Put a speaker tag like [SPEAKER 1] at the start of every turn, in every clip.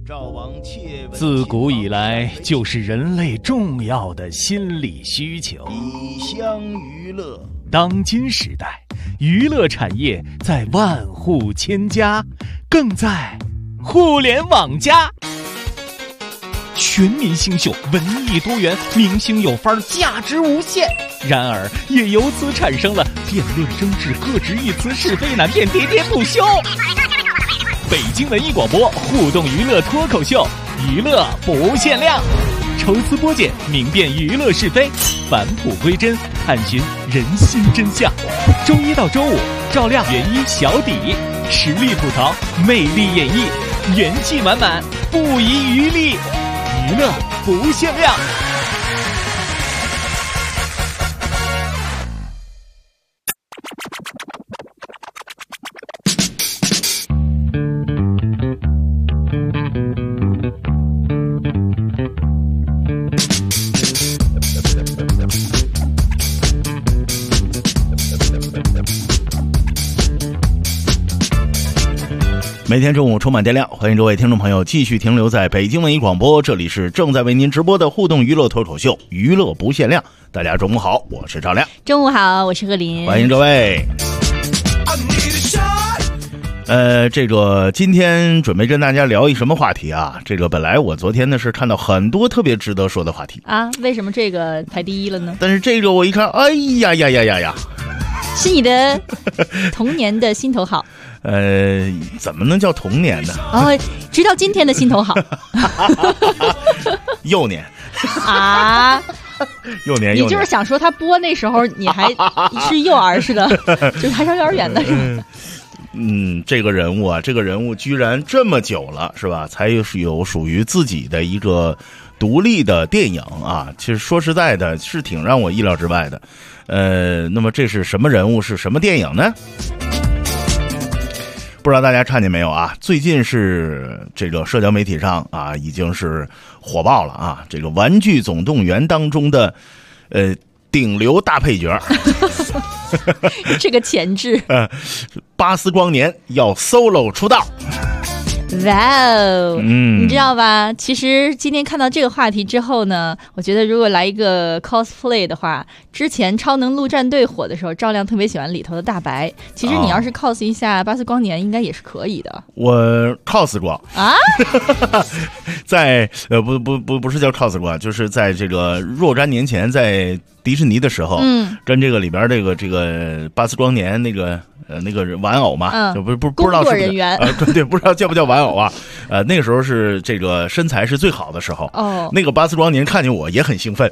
[SPEAKER 1] 自古以来就是人类重要的心理需求。
[SPEAKER 2] 以乡娱乐。
[SPEAKER 1] 当今时代，娱乐产业在万户千家，更在互联网加。全民星秀，文艺多元，明星有范儿，价值无限。然而，也由此产生了辩论争执、各执一词、是非难辨、喋喋不休。北京文艺广播互动娱乐脱口秀，娱乐不限量，抽丝剥茧，明辨娱乐是非，返璞归真，探寻人心真相。周一到周五，照亮原一小底，实力吐槽，魅力演绎，元气满满，不遗余力，娱乐不限量。
[SPEAKER 2] 每天中午充满电量，欢迎各位听众朋友继续停留在北京文艺广播，这里是正在为您直播的互动娱乐脱口秀，娱乐不限量。大家中午好，我是赵亮。
[SPEAKER 3] 中午好，我是贺林。
[SPEAKER 2] 欢迎各位。这个今天准备跟大家聊一什么话题啊？这个本来我昨天呢是看到很多特别值得说的话题
[SPEAKER 3] 啊，为什么这个排第一了呢？
[SPEAKER 2] 但是这个我一看，哎呀呀呀呀呀，
[SPEAKER 3] 是你的童年的心头好。
[SPEAKER 2] 怎么能叫童年呢？
[SPEAKER 3] 哦，直到今天的心头好。
[SPEAKER 2] 幼年
[SPEAKER 3] 啊，
[SPEAKER 2] 幼年，
[SPEAKER 3] 你就是想说他播那时候你还是幼儿似的，就是还上幼儿园的是吧？
[SPEAKER 2] 这个人物居然这么久了，是吧？才有属于自己的一个独立的电影啊！其实说实在的，是挺让我意料之外的。那么这是什么人物？是什么电影呢？不知道大家看见没有啊？最近是这个社交媒体上啊，已经是火爆了啊！这个《玩具总动员》当中的顶流大配角，
[SPEAKER 3] 这个前置，
[SPEAKER 2] 巴斯光年要 solo 出道。
[SPEAKER 3] 哇哦，你知道吧？其实今天看到这个话题之后呢，我觉得如果来一个 cosplay 的话，之前超能陆战队火的时候，赵亮特别喜欢里头的大白。其实你要是 cos 一下巴斯光年，应该也是可以的。
[SPEAKER 2] 我 cos 过
[SPEAKER 3] 啊，
[SPEAKER 2] 在不是叫 cos 过，就是在这个若干年前在迪士尼的时候，跟这个里边这个巴斯光年那个玩偶嘛，就不知道是
[SPEAKER 3] 工作人员，
[SPEAKER 2] 对，不知道叫不叫玩偶啊？那个时候是这个身材是最好的时候。哦，那个巴斯光年看见我也很兴奋，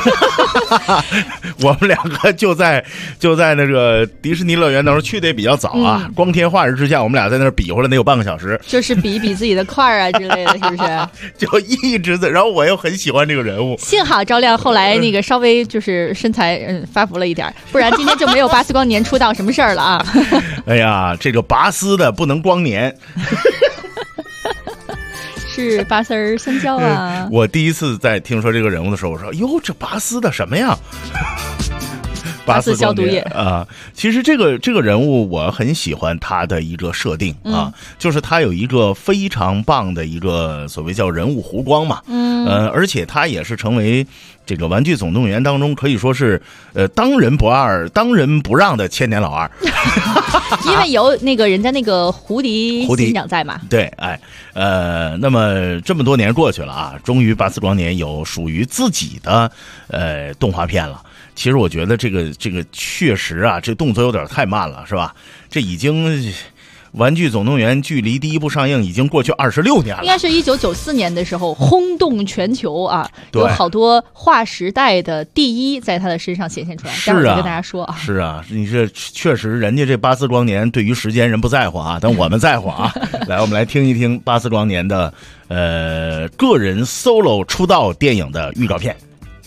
[SPEAKER 2] 我们两个就在那个迪士尼乐园，当时去的也比较早啊，光天化日之下，我们俩在那儿比划了得有半个小时，
[SPEAKER 3] 就是比一比自己的块啊之类的，是不是？
[SPEAKER 2] 就一直在，然后我又很喜欢这个人物。
[SPEAKER 3] 幸好赵亮后来那个稍微就是身材发福了一点，不然今天就没有巴斯光年出道什么事儿了啊。
[SPEAKER 2] 哎呀，这个拔丝的不能光年。
[SPEAKER 3] 是拔丝儿香蕉啊！
[SPEAKER 2] 我第一次在听说这个人物的时候，我说：“哟，这拔丝的什么呀？”
[SPEAKER 3] 拔丝消毒液
[SPEAKER 2] 啊！其实这个人物我很喜欢他的一个设定啊，就是他有一个非常棒的一个所谓叫人物弧光嘛，而且他也是成为这个《玩具总动员》当中可以说是当仁不二、当仁不让的千年老二，
[SPEAKER 3] 因为有那个人家那个胡迪新长在嘛。
[SPEAKER 2] 对，那么这么多年过去了啊，终于巴斯光年有属于自己的动画片了。其实我觉得这个确实啊，这动作有点太慢了，是吧？这已经玩具总动员距离第一部上映已经过去26年了，
[SPEAKER 3] 应该是1994年的时候轰动全球啊，有好多划时代的第一在他的身上显现出来。
[SPEAKER 2] 是啊，
[SPEAKER 3] 待会儿跟大家说啊，
[SPEAKER 2] 是啊，你这确实人家这巴斯光年对于时间人不在乎啊，但我们在乎啊。来，我们来听一听巴斯光年的个人 solo 出道电影的预告片。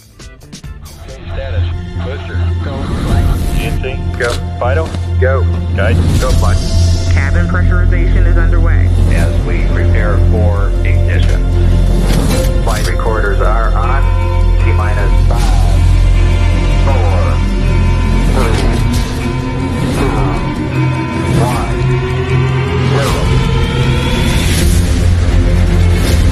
[SPEAKER 4] Go. Vital. Go. Guidance. Go. Flight. Cabin pressurization is underway. As we prepare for ignition. Flight recorders are on. T-minus 5, 4, 3, 2, 1, 0.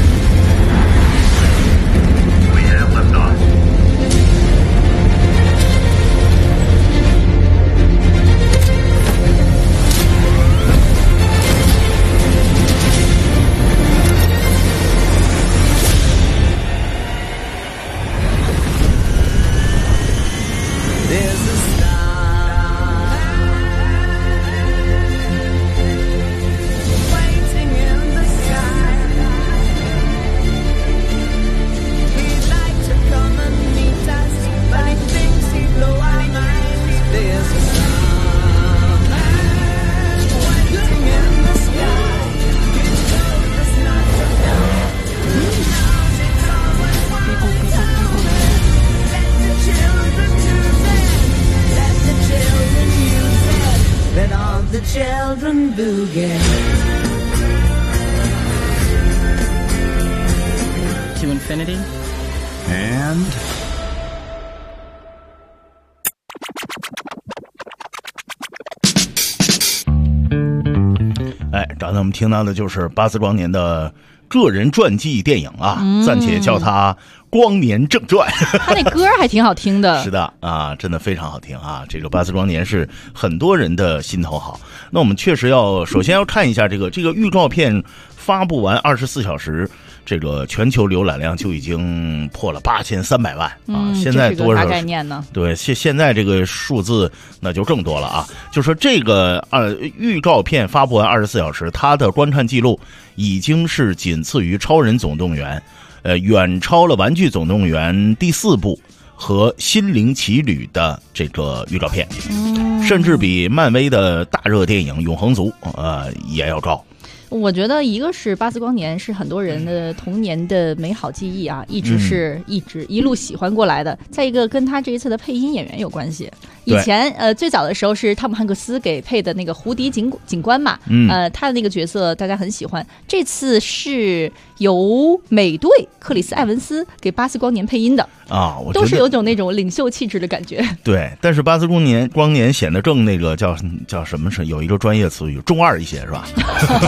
[SPEAKER 5] Infinity and
[SPEAKER 2] 刚才我们听到的就是巴斯光年的个人传记电影啊，暂且叫它光年正传。
[SPEAKER 3] 他那歌还挺好听的。
[SPEAKER 2] 是的啊，真的非常好听啊！这个巴斯光年是很多人的心头好。那我们确实首先要看一下这个预告片发布完24小时，这个全球浏览量就已经破了8300万啊！现在多少？
[SPEAKER 3] 大概念呢？
[SPEAKER 2] 对，现在这个数字那就更多了啊！就说这个预告片发布完24小时，它的观看记录已经是仅次于《超人总动员》，远超了《玩具总动员》第4部和《心灵奇旅》的这个预告片，甚至比漫威的大热电影《永恒族》也要高。
[SPEAKER 3] 我觉得一个是巴斯光年是很多人的童年的美好记忆啊，一直一路喜欢过来的。再一个跟他这一次的配音演员有关系。以前最早的时候是汤姆汉克斯给配的那个胡迪警官嘛，他的那个角色大家很喜欢。这次是由美队克里斯·埃文斯给巴斯光年配音的
[SPEAKER 2] 啊，我觉得
[SPEAKER 3] 都是有种那种领袖气质的感觉。
[SPEAKER 2] 对，但是巴斯光年显得更那个叫什么，是有一个专业词语中二一些是吧？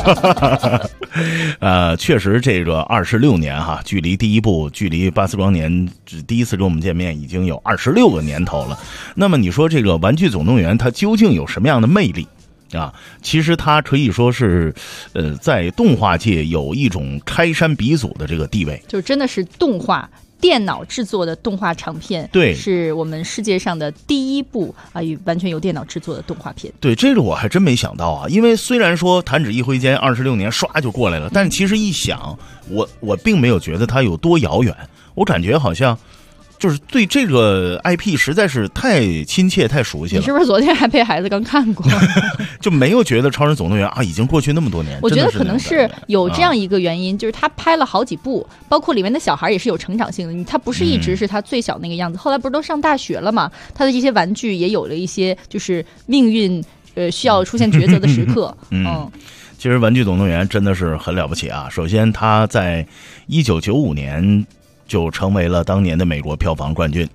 [SPEAKER 2] 确实这个26年哈，距离巴斯光年第一次跟我们见面已经有26个年头了。那么你说这个《玩具总动员》它究竟有什么样的魅力啊？其实它可以说是在动画界有一种开山鼻祖的这个地位，
[SPEAKER 3] 就真的是动画电脑制作的动画长片，
[SPEAKER 2] 对，
[SPEAKER 3] 是我们世界上的第一部完全由电脑制作的动画片。
[SPEAKER 2] 对，这个我还真没想到啊！因为虽然说弹指一挥间26年唰就过来了，但是其实一想，我并没有觉得它有多遥远，我感觉好像就是对这个 IP 实在是太亲切、太熟悉了。
[SPEAKER 3] 你是不是昨天还陪孩子刚看过？
[SPEAKER 2] 就没有觉得《超人总动员》已经过去那么多年。
[SPEAKER 3] 我觉得可能是有这样一个原因，就是他拍了好几部，包括里面的小孩也是有成长性的。他不是一直是他最小那个样子，后来不是都上大学了嘛？他的这些玩具也有了一些就是命运需要出现抉择的时刻。
[SPEAKER 2] 其实《玩具总动员》真的是很了不起啊！首先，他在1995年。就成为了当年的美国票房冠军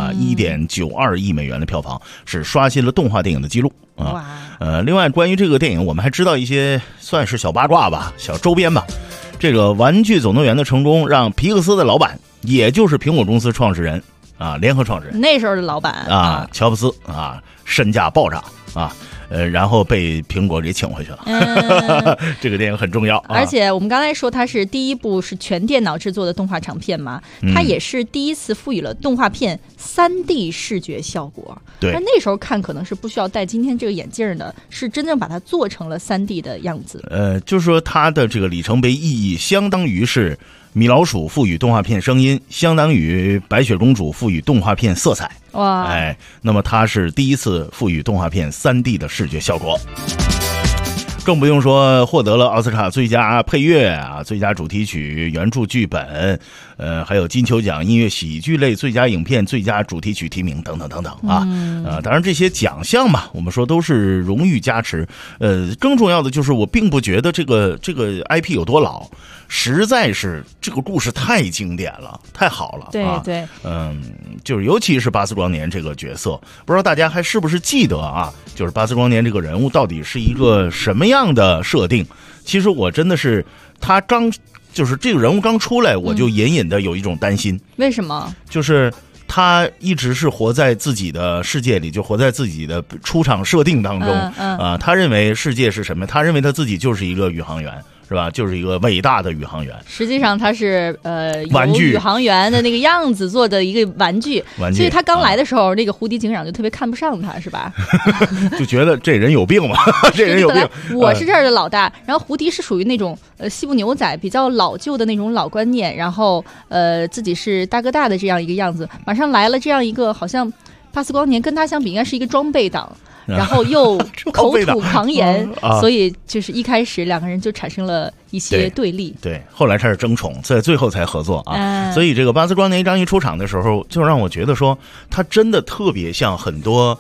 [SPEAKER 2] 1.92亿美元的票房，是刷新了动画电影的记录啊。另外关于这个电影，我们还知道一些算是小八卦吧、小周边吧。这个《玩具总动员》的成功，让皮克斯的老板，也就是苹果公司创始人联合创始人
[SPEAKER 3] 那时候的老板
[SPEAKER 2] 乔布斯身价暴涨然后被苹果给请回去了。这个电影很重要
[SPEAKER 3] 而且我们刚才说它是第一部是全电脑制作的动画长片嘛，它也是第一次赋予了动画片 3D 视觉效果。
[SPEAKER 2] 对，
[SPEAKER 3] 但那时候看可能是不需要戴今天这个眼镜的，是真正把它做成了 3D 的样子。
[SPEAKER 2] 就是说它的这个里程碑意义相当于是米老鼠赋予动画片声音，相当于白雪公主赋予动画片色彩。
[SPEAKER 3] 哇！
[SPEAKER 2] 那么它是第一次赋予动画片 3D 的视觉效果，更不用说获得了奥斯卡最佳配乐最佳主题曲、原著剧本，还有金球奖音乐喜剧类最佳影片、最佳主题曲提名等等等等当然这些奖项嘛，我们说都是荣誉加持。更重要的就是我并不觉得这个 IP 有多老，实在是这个故事太经典了，太好了。
[SPEAKER 3] 对，
[SPEAKER 2] 就是尤其是巴斯光年这个角色，不知道大家还是不是记得就是巴斯光年这个人物到底是一个什么样的设定。其实我真的是就是这个人物刚出来，我就隐隐的有一种担心。
[SPEAKER 3] 为什么？
[SPEAKER 2] 就是他一直是活在自己的世界里，就活在自己的出场设定当中他认为世界是什么？他认为他自己就是一个宇航员，是吧？就是一个伟大的宇航员。
[SPEAKER 3] 实际上他是
[SPEAKER 2] 玩具
[SPEAKER 3] 有宇航员的那个样子做的一个玩具，所以他刚来的时候，那个胡迪警长就特别看不上他，是吧？
[SPEAKER 2] 就觉得这人有病嘛，这人有病。
[SPEAKER 3] 我是这儿的老大，然后胡迪是属于那种西部牛仔，比较老旧的那种老观念，然后自己是大哥大的这样一个样子，马上来了这样一个好像巴斯光年跟他相比应该是一个装备党。然后又口吐狂言，所以就是一开始两个人就产生了一些对立。
[SPEAKER 2] 对，后来开始争宠，在最后才合作所以这个巴斯光年刚一出场的时候，就让我觉得说他真的特别像很多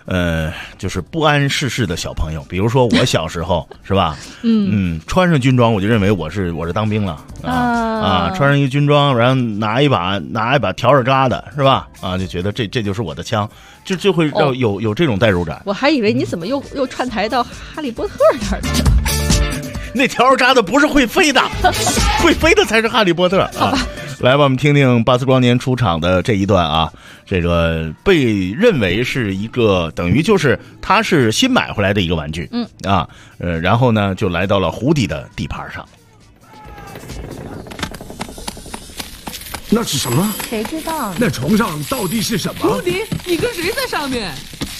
[SPEAKER 2] 就是不谙世事的小朋友，比如说我小时候是吧？穿上军装我就认为我是当兵了穿上一个军装，然后拿一把笤帚扎的是吧？就觉得这就是我的枪，就会让有这种代入感。
[SPEAKER 3] 我还以为你怎么又串台到哈利波特那儿去了。
[SPEAKER 2] 那笤扎的不是会飞的，会飞的才是哈利波特啊！来吧，我们听听巴斯光年出场的这一段啊。这个被认为是一个等于就是他是新买回来的一个玩具，然后呢就来到了胡迪的地盘上。
[SPEAKER 5] 那是什么？
[SPEAKER 3] 谁知道？
[SPEAKER 5] 那床上到底是什么？
[SPEAKER 6] 胡迪，你跟谁在上面？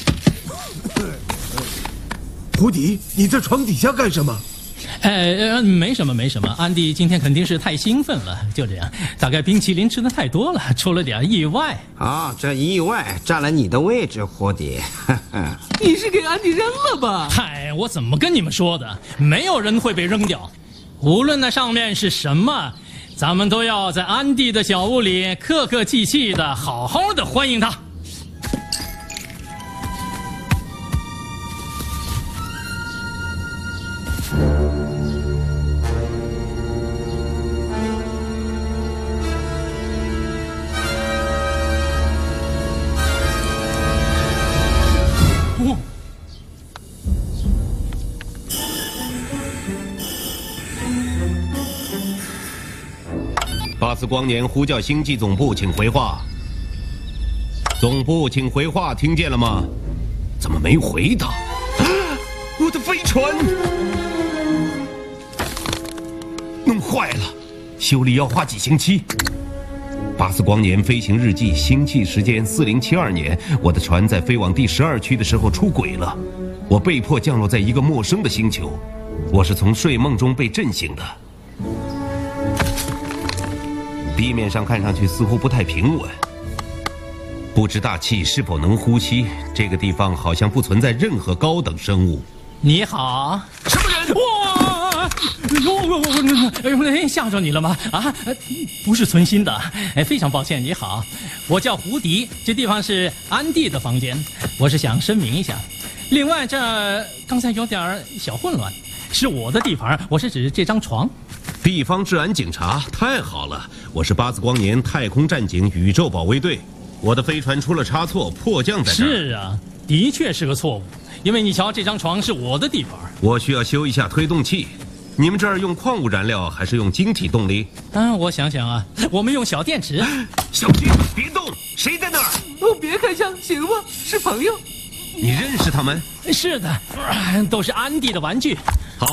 [SPEAKER 5] 胡迪，你在床底下干什么？
[SPEAKER 6] 没什么，安迪今天肯定是太兴奋了，就这样，大概冰淇淋吃的太多了，出了点意外。
[SPEAKER 7] 这意外占了你的位置，胡迪。
[SPEAKER 6] 你是给安迪扔了吧？嗨，我怎么跟你们说的？没有人会被扔掉，无论那上面是什么，咱们都要在安迪的小屋里客客气气的，好好的欢迎他。
[SPEAKER 8] 巴斯光年呼叫星际总部，请回话。总部，请回话，听见了吗？怎么没回答？我的飞船弄坏了，修理要花几星期。巴斯光年飞行日记，星际时间4072年，我的船在飞往第12区的时候出轨了，我被迫降落在一个陌生的星球，我是从睡梦中被震醒的。地面上看上去似乎不太平稳，不知大气是否能呼吸。这个地方好像不存在任何高等生物。
[SPEAKER 6] 你好，什么人？哇！吓着你了吗？不是存心的，非常抱歉。你好，我叫胡迪，这地方是安迪的房间，我是想声明一下。另外，这刚才有点小混乱，是我的地盘，我是指这张床。
[SPEAKER 8] 地方治安警察，太好了！我是巴斯光年太空战警宇宙保卫队，我的飞船出了差错，迫降在这儿。
[SPEAKER 6] 是啊，的确是个错误，因为你瞧，这张床是我的地盘。
[SPEAKER 8] 我需要修一下推动器。你们这儿用矿物燃料还是用晶体动力？
[SPEAKER 6] 我想想啊，我们用小电池。
[SPEAKER 8] 小心，别动！谁在那儿？
[SPEAKER 6] 别开枪，行吗？是朋友。
[SPEAKER 8] 你认识他们？
[SPEAKER 6] 是的，都是安迪的玩具。
[SPEAKER 8] 好。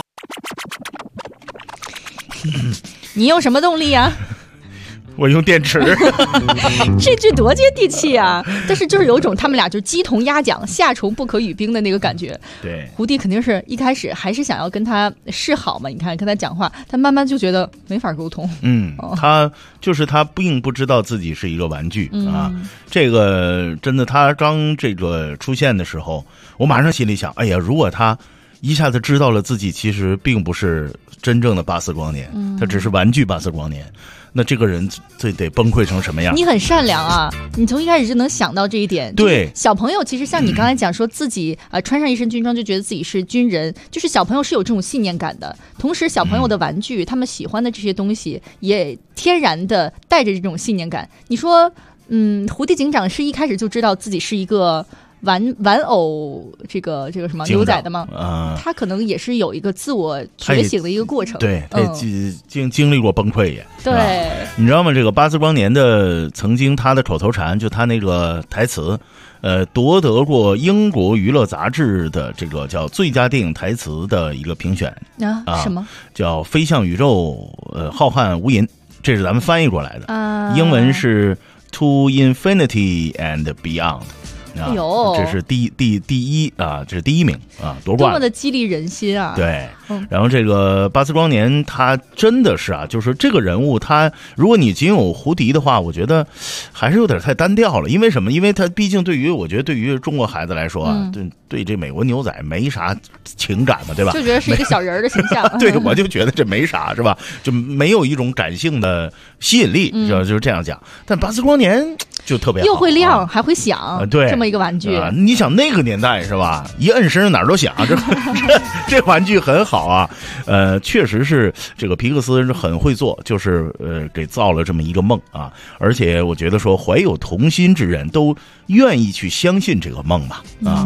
[SPEAKER 3] 你用什么动力啊？
[SPEAKER 2] 我用电池。
[SPEAKER 3] 这句多接地气啊！但是就是有一种他们俩就鸡同鸭讲，夏虫不可语冰的那个感觉。
[SPEAKER 2] 对，
[SPEAKER 3] 胡迪肯定是一开始还是想要跟他示好嘛，你看跟他讲话，他慢慢就觉得没法沟通。
[SPEAKER 2] 他并不知道自己是一个玩具啊。这个真的，他刚这个出现的时候，我马上心里想，哎呀，如果他一下子知道了自己其实并不是真正的巴斯光年，他只是玩具巴斯光年，那这个人这得崩溃成什么样？
[SPEAKER 3] 你很善良啊，你从一开始就能想到这一点。
[SPEAKER 2] 对，
[SPEAKER 3] 小朋友其实像你刚才讲说自己穿上一身军装就觉得自己是军人，就是小朋友是有这种信念感的。同时小朋友的玩具，他们喜欢的这些东西也天然的带着这种信念感。你说胡迪警长是一开始就知道自己是一个玩偶这个什么牛仔的吗？他可能也是有一个自我觉醒的一个过程。
[SPEAKER 2] 对，他经历过崩溃也。
[SPEAKER 3] 对，
[SPEAKER 2] 你知道吗？这个巴斯光年的曾经他的口头禅，就他那个台词，夺得过英国娱乐杂志的这个叫最佳电影台词的一个评选
[SPEAKER 3] 什么
[SPEAKER 2] 叫飞向宇宙，浩瀚无垠，这是咱们翻译过来的。英文是 To Infinity and Beyond。这是第一啊，这是第一名啊，夺冠，
[SPEAKER 3] 多么的激励人心啊！
[SPEAKER 2] 对， 然后这个巴斯光年他真的是啊，就是这个人物他，如果你仅有胡迪的话，我觉得还是有点太单调了。因为什么？因为他毕竟我觉得对于中国孩子来说啊，对这美国牛仔没啥情感嘛，对吧？
[SPEAKER 3] 就觉得是一个小人的形象。
[SPEAKER 2] 对，我就觉得这没啥，是吧？就没有一种感性的吸引力，就是这样讲。但巴斯光年就特别好，
[SPEAKER 3] 又会亮还会响，
[SPEAKER 2] 对，
[SPEAKER 3] 这么一个玩具。
[SPEAKER 2] 你想那个年代是吧？一摁身上哪儿都响，这玩具很好啊。确实是这个皮克斯很会做，就是给造了这么一个梦啊。而且我觉得说怀有童心之人都愿意去相信这个梦嘛啊。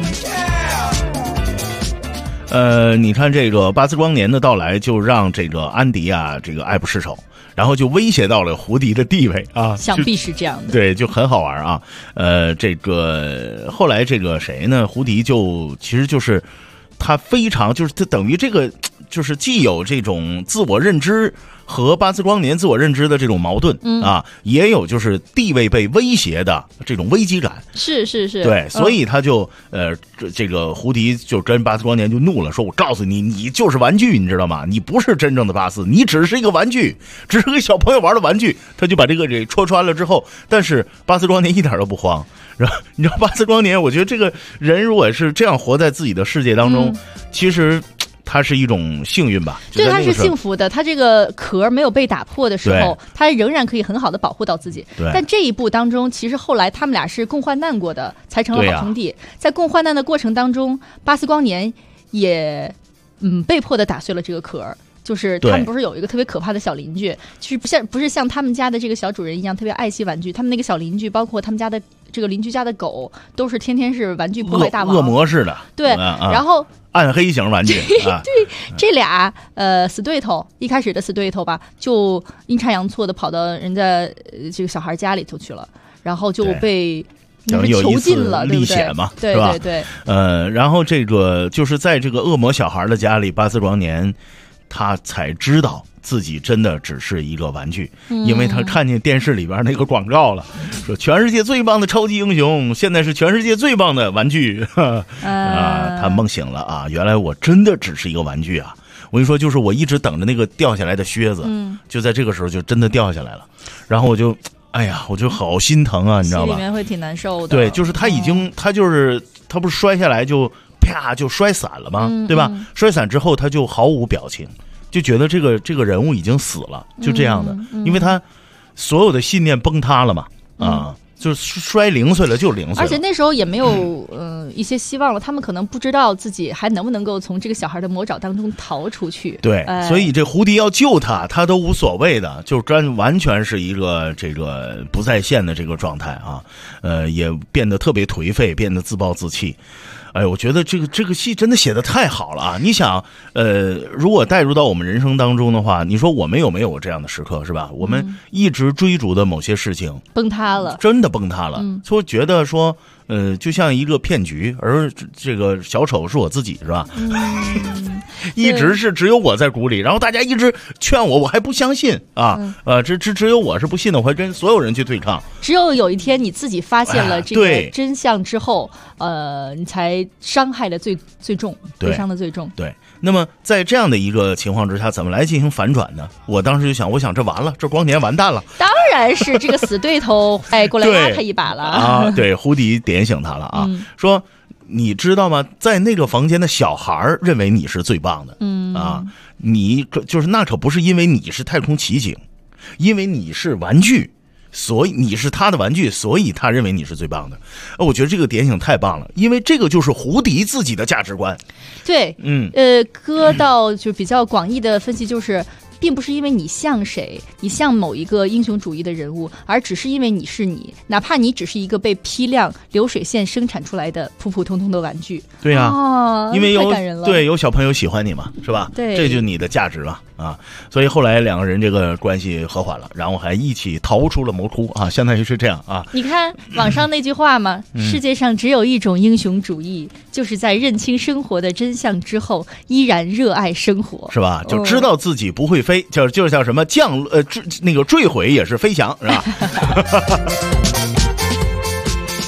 [SPEAKER 2] 你看这个巴斯光年的到来，就让这个安迪啊，这个爱不释手。然后就威胁到了胡迪的地位啊，
[SPEAKER 3] 想必是这样的，
[SPEAKER 2] 对，就很好玩啊。这个后来这个谁呢？胡迪其实就是他非常就是他等于这个就是既有这种自我认知和巴斯光年自我认知的这种矛盾啊，也有就是地位被威胁的这种危机感。
[SPEAKER 3] 是，
[SPEAKER 2] 对，所以他就这个胡迪就跟巴斯光年就怒了，说我告诉你，你就是玩具，你知道吗？你不是真正的巴斯，你只是一个玩具，只是个小朋友玩的玩具。他就把这个给戳穿了之后，但是巴斯光年一点都不慌。然后你知道巴斯光年，我觉得这个人如果是这样活在自己的世界当中，其实它是一种幸运吧？
[SPEAKER 3] 对，它是幸福的。它这个壳没有被打破的时候，它仍然可以很好的保护到自己。但这一步当中，其实后来他们俩是共患难过的，才成了好兄弟。在共患难的过程当中，巴斯光年也被迫的打碎了这个壳。就是他们不是有一个特别可怕的小邻居，就是不是像他们家的这个小主人一样特别爱惜玩具，他们那个小邻居，包括他们家的这个邻居家的狗，都是天天是玩具破坏大王，
[SPEAKER 2] 恶魔似的。对，
[SPEAKER 3] 然后
[SPEAKER 2] 暗黑型玩具。
[SPEAKER 3] 对，这俩死对头，一开始的死对头吧，就阴差阳错的跑到人家这个小孩家里头去了，然后就被囚禁了，
[SPEAKER 2] 历险嘛，
[SPEAKER 3] 对
[SPEAKER 2] 吧？
[SPEAKER 3] 对。
[SPEAKER 2] 然后这个就是在这个恶魔小孩的家里，巴斯光年他才知道自己真的只是一个玩具，因为他看见电视里边那个广告了，说全世界最棒的超级英雄现在是全世界最棒的玩具他梦醒了啊，原来我真的只是一个玩具啊。我跟你说，就是我一直等着那个掉下来的靴子，就在这个时候就真的掉下来了，然后我就我就好心疼啊，你知道吧？
[SPEAKER 3] 心里面会挺难受的。
[SPEAKER 2] 对，就是他已经他不是摔下来就啪就摔散了吗？对吧？摔散之后他就毫无表情，就觉得这个人物已经死了，就这样的，因为他所有的信念崩塌了嘛，就是摔零碎了，就零碎了。
[SPEAKER 3] 而且那时候也没有一些希望了，他们可能不知道自己还能不能够从这个小孩的魔爪当中逃出去。
[SPEAKER 2] 对，所以这胡迪要救他都无所谓的，就完全是一个这个不在线的这个状态啊，也变得特别颓废，变得自暴自弃。我觉得这个戏真的写得太好了啊！你想，如果带入到我们人生当中的话，你说我们有没有这样的时刻，是吧？我们一直追逐的某些事情
[SPEAKER 3] 崩塌了，
[SPEAKER 2] 真的崩塌了，就觉得说，就像一个骗局，而这个小丑是我自己，是吧？一直是只有我在鼓里，然后大家一直劝我还不相信啊，只有我是不信的，我会跟所有人去对抗。
[SPEAKER 3] 只有有一天你自己发现了这个真相之后，你才伤害的最重，悲伤的最重。
[SPEAKER 2] 对，那么在这样的一个情况之下，怎么来进行反转呢？我当时就想，我想这完了，这光年完蛋了。
[SPEAKER 3] 当然是这个死对头，过来拉他一把了
[SPEAKER 2] 啊！对，胡迪点醒他了啊，说。你知道吗？在那个房间的小孩认为你是最棒的，你就是那可不是因为你是太空奇景，因为你是玩具，所以你是他的玩具，所以他认为你是最棒的。我觉得这个点醒太棒了，因为这个就是胡迪自己的价值观。
[SPEAKER 3] 对，搁到就比较广义的分析就是。并不是因为你像谁，你像某一个英雄主义的人物，而只是因为你是你，哪怕你只是一个被批量流水线生产出来的普普通通的玩具。
[SPEAKER 2] 对呀，因为有小朋友喜欢你嘛，是吧？
[SPEAKER 3] 对，
[SPEAKER 2] 这就是你的价值嘛啊！所以后来两个人这个关系和缓了，然后还一起逃出了魔窟啊，相当于是这样啊。
[SPEAKER 3] 你看网上那句话嘛，世界上只有一种英雄主义，就是在认清生活的真相之后，依然热爱生活，
[SPEAKER 2] 是吧？就知道自己不会飞，就叫什么坠毁也是飞翔，是吧？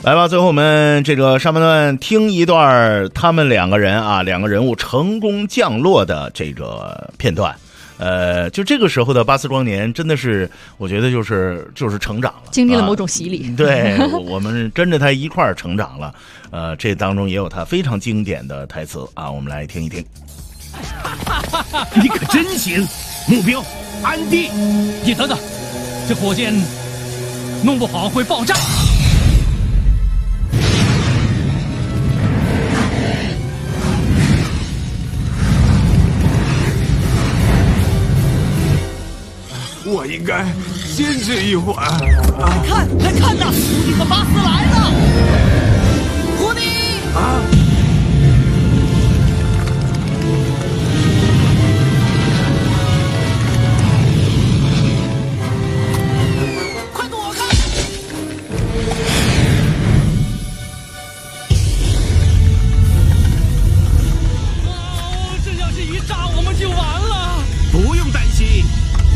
[SPEAKER 2] 来吧，最后我们这个上半段听一段他们两个人物成功降落的这个片段。就这个时候的巴斯光年真的是，我觉得就是成长了，
[SPEAKER 3] 经历了某种洗礼。
[SPEAKER 2] 对，我们跟着他一块儿成长了。这当中也有他非常经典的台词啊，我们来听一听。
[SPEAKER 8] 你可真行！目标安迪，
[SPEAKER 6] 你等等，这火箭弄不好会爆炸。
[SPEAKER 5] 我应该先止一会儿。
[SPEAKER 1] 来看呐，胡迪和巴斯来了！胡迪
[SPEAKER 5] 啊！
[SPEAKER 1] 快躲开！
[SPEAKER 6] 这要是一炸，我们就完了。
[SPEAKER 8] 不用担心。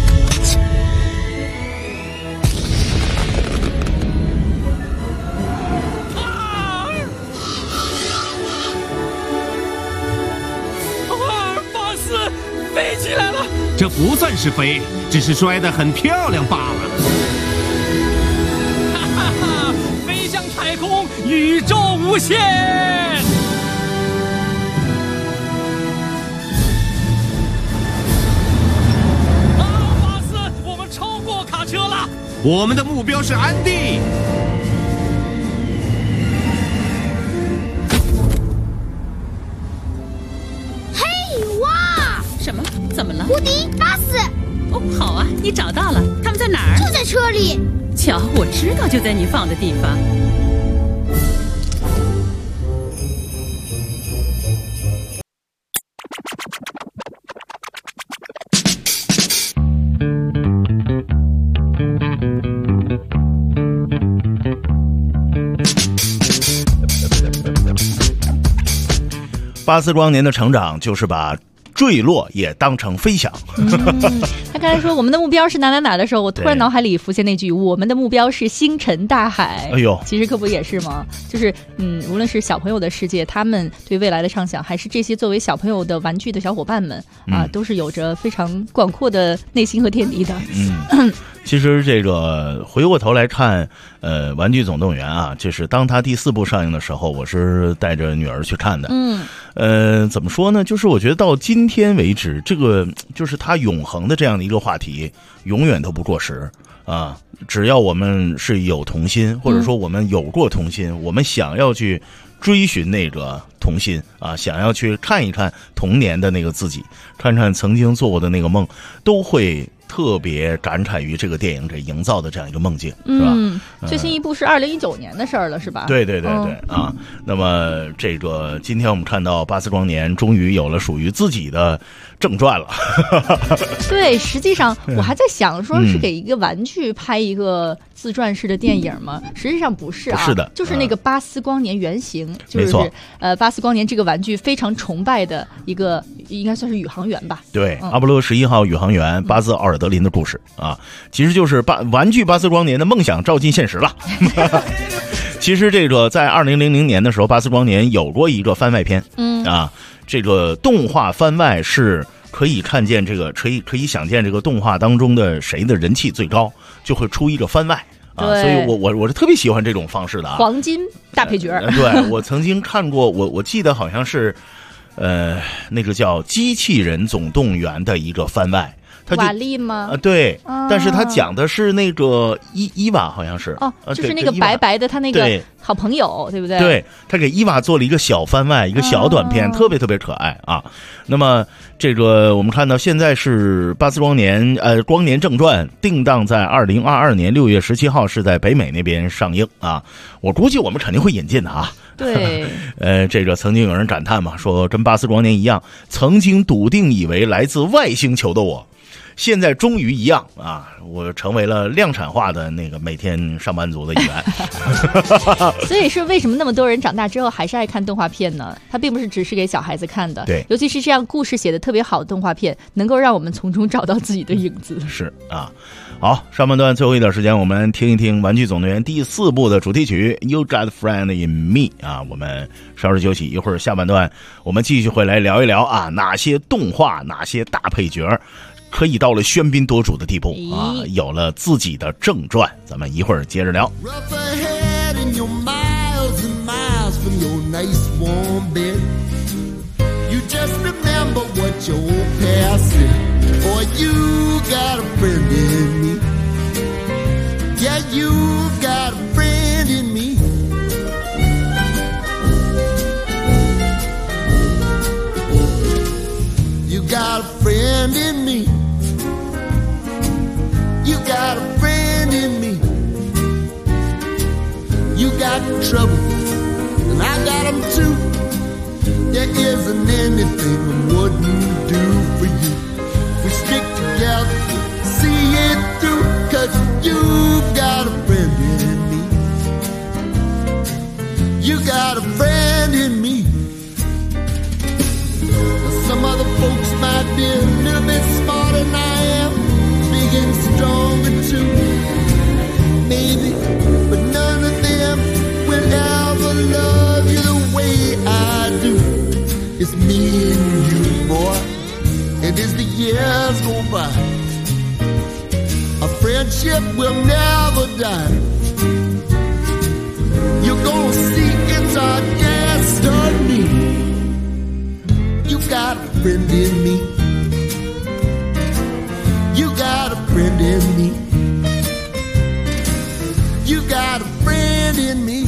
[SPEAKER 6] 飞起来了！
[SPEAKER 8] 这不算是飞，只是摔得很漂亮罢了。
[SPEAKER 6] 哈哈哈！飞向太空，宇宙无限！巴斯，我们超过卡车了。
[SPEAKER 8] 我们的目标是安迪。
[SPEAKER 9] 什么？怎么了？
[SPEAKER 10] 胡迪，巴斯。
[SPEAKER 9] 哦，好啊，你找到了，他们在哪儿？
[SPEAKER 10] 就在车里。
[SPEAKER 9] 瞧，我知道就在你放的地方。
[SPEAKER 2] 巴斯光年的成长就是把坠落也当成飞翔。
[SPEAKER 3] 他刚才说我们的目标是哪哪哪的时候，我突然脑海里浮现那句我们的目标是星辰大海。
[SPEAKER 2] 哎呦，
[SPEAKER 3] 其实可不也是吗？就是无论是小朋友的世界，他们对未来的畅想，还是这些作为小朋友的玩具的小伙伴们都是有着非常广阔的内心和天地的。
[SPEAKER 2] 其实这个回过头来看，玩具总动员啊，就是当它第4部上映的时候，我是带着女儿去看的。怎么说呢？就是我觉得到今天为止，这个就是它永恒的这样的一个话题，永远都不过时啊。只要我们是有童心，或者说我们有过童心，我们想要去追寻那个童心啊，想要去看一看童年的那个自己，看看曾经做过的那个梦，都会特别感慨于这个电影这营造的这样一个梦境，是吧？
[SPEAKER 3] 最新一部是2019年的事儿了，是吧？
[SPEAKER 2] 对啊。那么这个今天我们看到巴斯光年终于有了属于自己的正传了。
[SPEAKER 3] 对，实际上我还在想，说是给一个玩具拍一个自传式的电影吗？实际上不是啊，
[SPEAKER 2] 是的，
[SPEAKER 3] 就是那个巴斯光年原型，就是巴斯光年这个玩具非常崇拜的一个，应该算是宇航员吧？对，
[SPEAKER 2] 阿波罗11号宇航员巴兹·奥尔德林的故事啊，其实就是玩具巴斯光年的梦想照进现实了。其实这个在2000年的时候，巴斯光年有过一个番外篇，这个动画番外是可以看见这个可以想见这个动画当中的谁的人气最高，就会出一个番外啊，所以我是特别喜欢这种方式的啊，
[SPEAKER 3] 黄金大配角。
[SPEAKER 2] 对，我曾经看过，我记得好像是那个叫《机器人总动员》的一个番外。
[SPEAKER 3] 瓦力吗？
[SPEAKER 2] 对，但是他讲的是那个伊娃，好像是
[SPEAKER 3] 就是那个白白的他那个好朋友，对不对？
[SPEAKER 2] 对，他给伊娃做了一个小番外，一个小短片，特别特别可爱啊。那么这个我们看到现在是巴斯光年光年正传定档在2022年6月17号是在北美那边上映啊。我估计我们肯定会引进的啊。
[SPEAKER 3] 对，
[SPEAKER 2] 这个曾经有人感叹嘛，说跟巴斯光年一样，曾经笃定以为来自外星球的我， 现在终于一样啊，我成为了量产化的那个每天上班族的一员。
[SPEAKER 3] 所以是为什么那么多人长大之后还是爱看动画片呢？它并不是只是给小孩子看的，
[SPEAKER 2] 对，
[SPEAKER 3] 尤其是这样故事写的特别好的动画片，能够让我们从中找到自己的影子。
[SPEAKER 2] 是啊，好，上半段最后一点时间，我们听一听《玩具总动员》第4部的主题曲《You Got a Friend in Me》啊。我们稍事休息，一会儿下半段我们继续会来聊一聊啊，哪些动画、哪些大配角可以到了喧宾夺主的地步啊，有了自己的正传。咱们一会儿接着聊。
[SPEAKER 10] You just remember what your past said. Boy, you got a friend in me. Yeah, you got a friend in me. You got a friend in me. You got a friend in me. You got trouble, and I got them too. There isn't anything I wouldn't do for you. We stick together, see it through, 'cause you've got a friend in me. You got a friend in me. Now some other folks might be a little bit smarter than I am, big and stronger too, maybe, but none of them will ever love you the way I do. It's me and you, boy, and as the years go by, our friendship will never die. You're gonna see it's our destiny. You got a friend in me. You got a friend in me. You got a friend in me.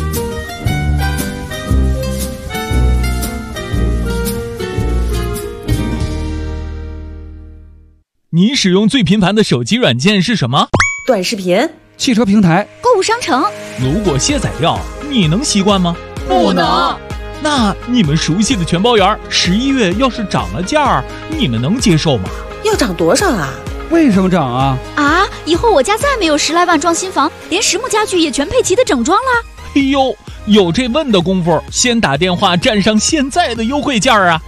[SPEAKER 1] 你使用最频繁的手机软件是什么？
[SPEAKER 11] 短视频、
[SPEAKER 12] 汽车平台、
[SPEAKER 11] 购物商城。
[SPEAKER 1] 如果卸载掉，你能习惯吗？
[SPEAKER 11] 不能。
[SPEAKER 1] 那你们熟悉的全包圆11月要是涨了价，你们能接受吗？
[SPEAKER 11] 要涨多少啊？
[SPEAKER 12] 为什么涨啊？
[SPEAKER 13] 啊！以后我家再没有10来万装新房，连实木家具也全配齐的整装了。
[SPEAKER 1] 哎呦，有这问的功夫，先打电话占上现在的优惠价啊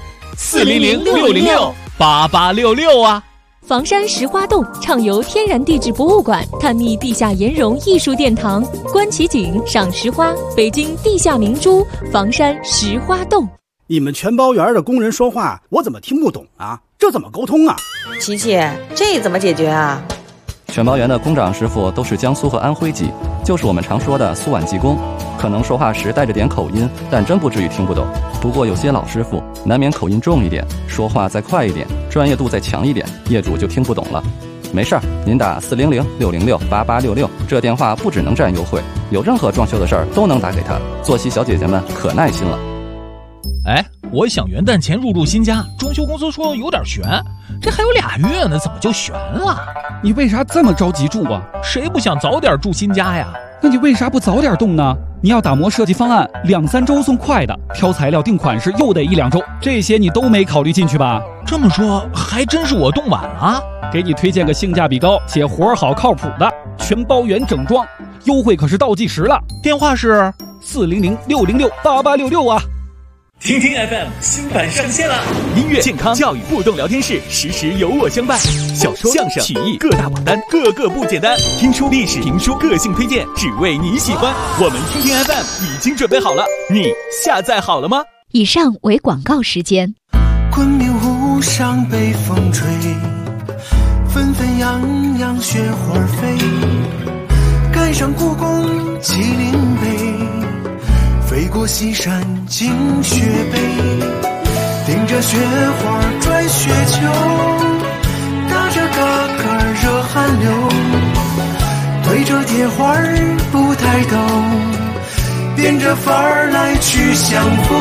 [SPEAKER 1] ！400-606-8866啊！
[SPEAKER 14] 房山石花洞畅游天然地质博物馆，探秘地下岩溶艺术殿堂，观奇景，赏石花，北京地下明珠，房山石花洞。
[SPEAKER 15] 你们全包园的工人说话，我怎么听不懂啊？这怎么沟通啊？
[SPEAKER 11] 琪琪，这怎么解决啊？
[SPEAKER 16] 全包园的工长师傅都是江苏和安徽籍，就是我们常说的苏皖技工，可能说话时带着点口音，但真不至于听不懂。不过有些老师傅难免口音重一点，说话再快一点，专业度再强一点，业主就听不懂了。没事儿，您打400-606-8866，这电话不只能占优惠，有任何装修的事儿都能打给他。作息小姐姐们可耐心了。
[SPEAKER 1] 哎，我想元旦前入住新家，装修公司说有点悬，这还有2月呢，怎么就悬了？
[SPEAKER 12] 你为啥这么着急住啊？
[SPEAKER 1] 谁不想早点住新家呀？
[SPEAKER 12] 那你为啥不早点动呢？你要打磨设计方案，2-3周送快的，挑材料定款式又得1-2周，这些你都没考虑进去吧？
[SPEAKER 1] 这么说，还真是我动晚了。
[SPEAKER 12] 给你推荐个性价比高且活好靠谱的全包园整装，优惠可是倒计时了。
[SPEAKER 1] 电话是
[SPEAKER 12] 400-606-8866啊。
[SPEAKER 1] 听听 FM 新版上线了，音乐、健康、教育、互动聊天室，时时有我相伴。小说、相声、曲艺各大榜单，个个不简单。听书、历史、评书、个性推荐，只为你喜欢。我们听听 FM 已经准备好了，你下载好了吗？
[SPEAKER 14] 以上为广告时间。
[SPEAKER 10] 昆明湖上北风吹，纷纷扬扬雪花飞，赶上故宫麒麟碑，飞过西山进雪北，顶着雪花转雪球，打着嘎嘎热汗流，对着铁花不抬头，变着法儿来去相逢。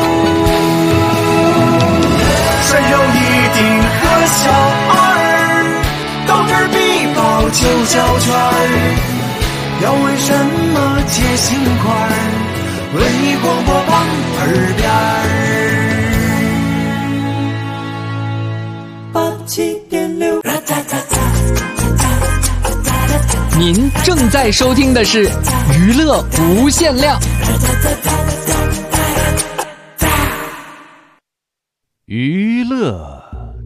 [SPEAKER 10] 山上一定和小儿，到这儿必报9角圈。要为什么接心块？文艺广播榜耳边87.6。
[SPEAKER 17] 您正在收听的是娱乐无限量。
[SPEAKER 1] 娱乐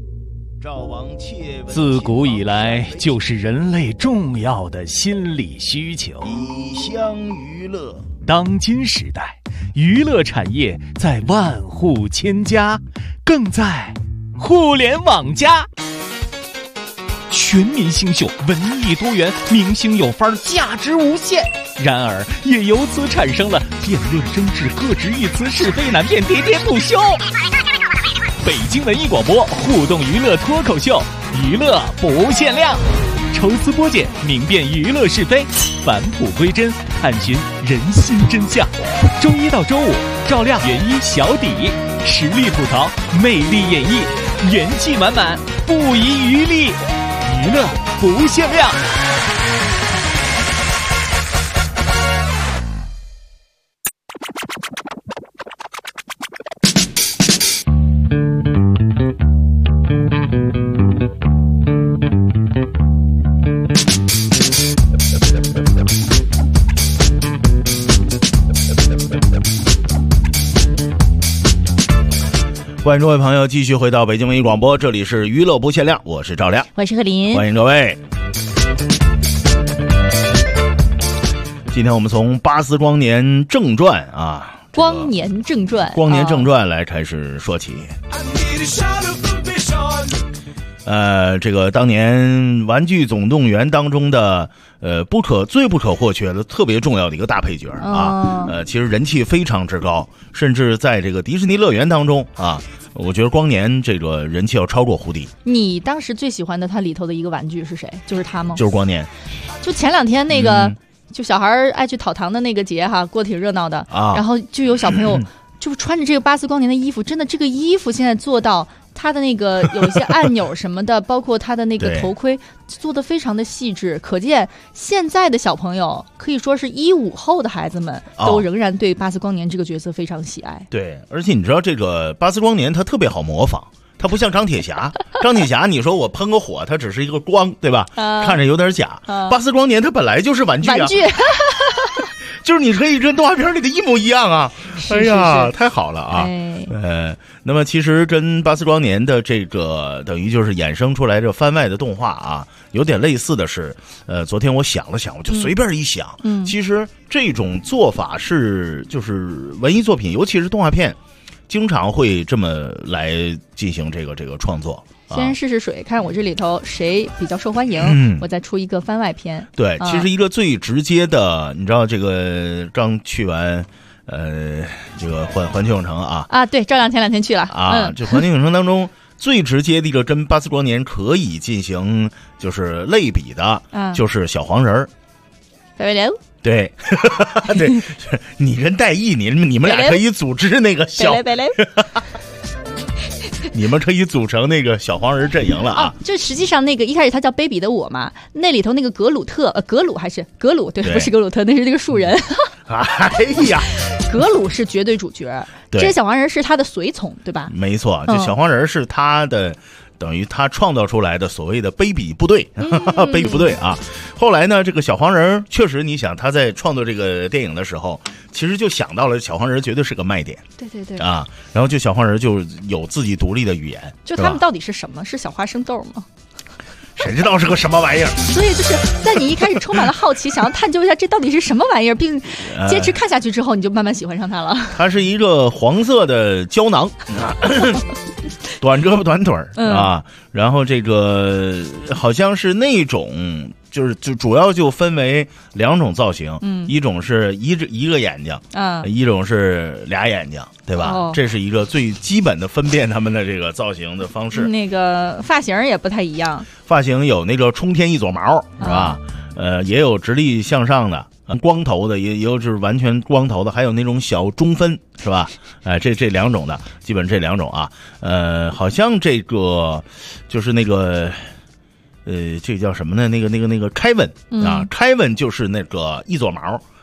[SPEAKER 1] 自古以来就是人类重要的心理需求。
[SPEAKER 2] 以相娱乐，
[SPEAKER 1] 当今时代，娱乐产业在万户千家，更在互联网加。全民星秀，文艺多元，明星有范儿，价值无限。然而，也由此产生了辩论争执、各执一词、是非难辨、喋喋不休。北京文艺广播互动娱乐脱口秀，娱乐不限量，抽丝剥茧，明辨娱乐是非，返璞归真，探寻人心真相。周一到周五，照亮原一小底，实力吐槽，魅力演绎，元气满满，不遗余力，娱乐不限量。
[SPEAKER 2] 欢迎各位朋友继续回到北京文艺广播，这里是娱乐不限量，我是赵亮，
[SPEAKER 3] 我是贺林，
[SPEAKER 2] 欢迎各位。今天我们从《巴斯光年正传》啊，
[SPEAKER 3] 光年正传，
[SPEAKER 2] 光年正传来开始说起。这个当年《玩具总动员》当中的最不可或缺的特别重要的一个大配角啊，其实人气非常之高，甚至在这个迪士尼乐园当中啊，我觉得光年这个人气要超过胡迪。
[SPEAKER 3] 你当时最喜欢的他里头的一个玩具是谁？就是他吗？
[SPEAKER 2] 就是光年。
[SPEAKER 3] 就前两天那个，就小孩爱去讨糖的那个节哈，过挺热闹的啊，然后就有小朋友就穿着这个巴斯光年的衣服，真的这个衣服现在做到。它的那个有一些按钮什么的，包括它的那个头盔做得非常的细致，可见现在的小朋友可以说是15后的孩子们都仍然对巴斯光年这个角色非常喜爱。
[SPEAKER 2] 对，而且你知道这个巴斯光年他特别好模仿，他不像张铁侠，张铁侠你说我喷个火，它只是一个光，对吧？看着有点假。巴斯光年它本来就是玩具啊。就是你可以跟动画片里的一模一样啊！哎呀，太好了啊！那么其实跟巴斯光年的这个等于就是衍生出来这番外的动画啊，有点类似的是，昨天我想了想，我就随便一想，其实这种做法是就是文艺作品，尤其是动画片，经常会这么来进行这个创作。
[SPEAKER 3] 先试试水，看我这里头谁比较受欢迎，我再出一个番外篇。
[SPEAKER 2] 对，其实一个最直接的，你知道这个刚去完这个环球影城啊，
[SPEAKER 3] 对，赵亮前2天去了啊，
[SPEAKER 2] 这环球影城当中最直接的一个跟巴斯光年可以进行就是类比的，就是小黄人儿。对，对，你跟戴毅，你们俩可以组织那个小。你们可以组成那个小黄人阵营了啊！
[SPEAKER 3] 就实际上那个一开始他叫卑鄙的我嘛，那里头那个格鲁，对，不是格鲁特，那是那个树人。
[SPEAKER 2] 哎呀，
[SPEAKER 3] 格鲁是绝对主角，这些小黄人是他的随从，对吧？
[SPEAKER 2] 没错，这小黄人是他的。等于他创造出来的所谓的卑鄙部队，卑鄙部队啊。后来呢，这个小黄人确实，你想他在创作这个电影的时候，其实就想到了小黄人绝对是个卖点。
[SPEAKER 3] 对
[SPEAKER 2] 啊，然后就小黄人就有自己独立的语言。
[SPEAKER 3] 就他们到底是什么？是小花生豆吗？
[SPEAKER 2] 谁知道是个什么玩意儿？
[SPEAKER 3] 所以就是在你一开始充满了好奇，想要探究一下这到底是什么玩意儿，并坚持看下去之后，你就慢慢喜欢上它了。
[SPEAKER 2] 它是一个黄色的胶囊，短胳膊短腿啊，然后这个好像是那种。就主要就分为2种造型，一种是一个眼睛，一种是俩眼睛，对吧？这是一个最基本的分辨他们的这个造型的方式。
[SPEAKER 3] 那个发型也不太一样，
[SPEAKER 2] 发型有那个冲天一撮毛，是吧？也有直立向上的，光头的，也有就是完全光头的，还有那种小中分，是吧？这2种的，基本这2种啊。好像这个就是那个。这个叫什么呢？那个Kevin 啊，Kevin 就是那个一撮毛，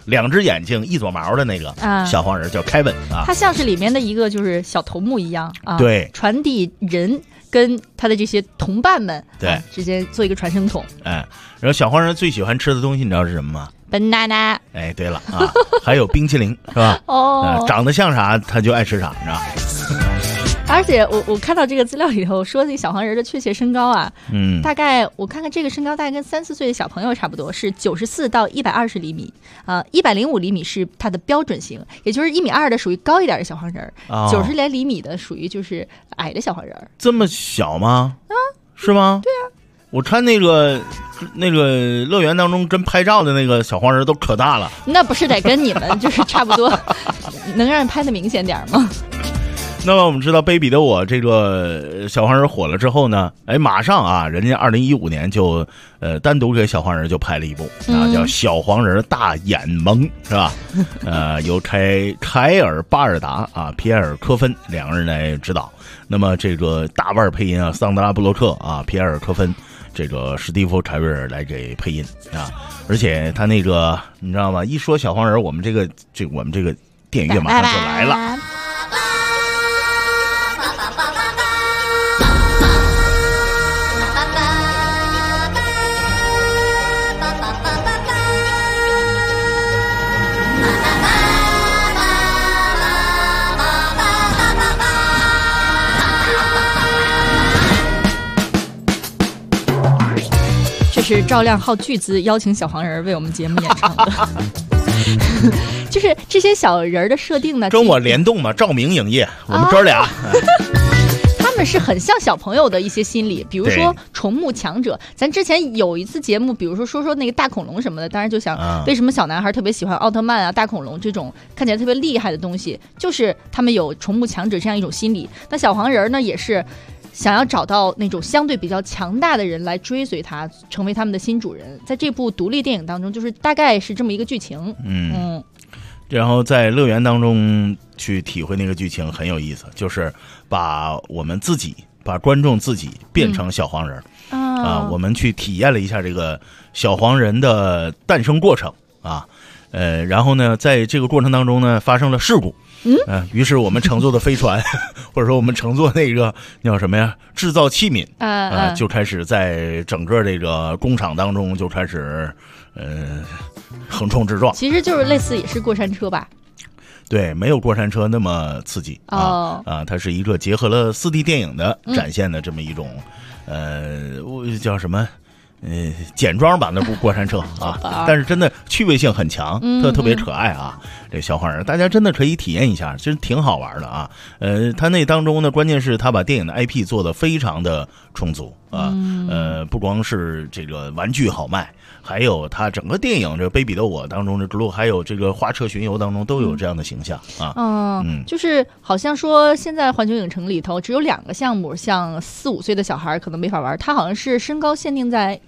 [SPEAKER 2] 2只眼睛一撮毛的那个小黄人叫凯文啊。
[SPEAKER 3] 他像是里面的一个就是小头目一样啊，
[SPEAKER 2] 对，
[SPEAKER 3] 传递人跟他的这些同伴们
[SPEAKER 2] 对
[SPEAKER 3] 之间做一个传声筒。
[SPEAKER 2] 然后小黄人最喜欢吃的东西你知道是什么吗
[SPEAKER 3] ？banana。
[SPEAKER 2] 哎，对了啊，还有冰淇淋是吧？长得像啥他就爱吃啥，你知道。
[SPEAKER 3] 而且我看到这个资料里头说那个小黄人的确切身高啊，大概我看看这个身高大概跟3、4岁的小朋友差不多，是94到120厘米，105厘米是它的标准型，也就是1.2米的属于高一点的小黄人，90来厘米的属于就是矮的小黄人。
[SPEAKER 2] 这么小吗？是吗？
[SPEAKER 3] 对啊，
[SPEAKER 2] 我看那个乐园当中跟拍照的那个小黄人都可大了。
[SPEAKER 3] 那不是得跟你们就是差不多，能让人拍的明显点吗？
[SPEAKER 2] 那么我们知道卑鄙的我这个小黄人火了之后呢，马上啊，人家2015年就单独给小黄人就拍了一部叫《小黄人大眼萌》，是吧？由凯尔巴尔达皮埃尔科芬2个人来指导。那么这个大腕配音桑德拉布洛克皮埃尔科芬，这个史蒂夫柴瑞尔来给配音而且他那个你知道吗？一说小黄人，我们这个电影院马上就来了。
[SPEAKER 3] 是赵亮耗巨资邀请小黄人为我们节目演唱的就是这些小人的设定呢，
[SPEAKER 2] 跟我联动嘛，照明影业，我们哥俩
[SPEAKER 3] 他们是很像小朋友的一些心理，比如说宠物强者，咱之前有一次节目，比如说那个大恐龙什么的，当然就想为什么小男孩特别喜欢奥特曼啊、大恐龙这种看起来特别厉害的东西，就是他们有宠物强者这样一种心理。那小黄人呢，也是想要找到那种相对比较强大的人来追随他，成为他们的新主人。在这部独立电影当中，就是大概是这么一个剧情。
[SPEAKER 2] 然后在乐园当中去体会那个剧情很有意思，就是把观众自己变成小黄人我们去体验了一下这个小黄人的诞生过程然后呢，在这个过程当中呢，发生了事故。于是我们乘坐的飞船或者说我们乘坐那个叫什么呀制造器皿就开始在整个这个工厂当中就开始横冲直撞，
[SPEAKER 3] 其实就是类似也是过山车吧。
[SPEAKER 2] 对，没有过山车那么刺激它是一个结合了4D 电影的展现的这么一种叫什么简装版的过山车但是真的趣味性很强，特别可爱这小黄人大家真的可以体验一下，真挺好玩的他那当中呢，关键是他把电影的 IP 做得非常的充足不光是这个玩具好卖，还有他整个电影这个卑鄙的我当中的路，还有这个花车巡游当中都有这样的形象
[SPEAKER 3] 就是好像说现在环球影城里头只有2个项目，像4、5岁的小孩可能没法玩，他好像是身高限定在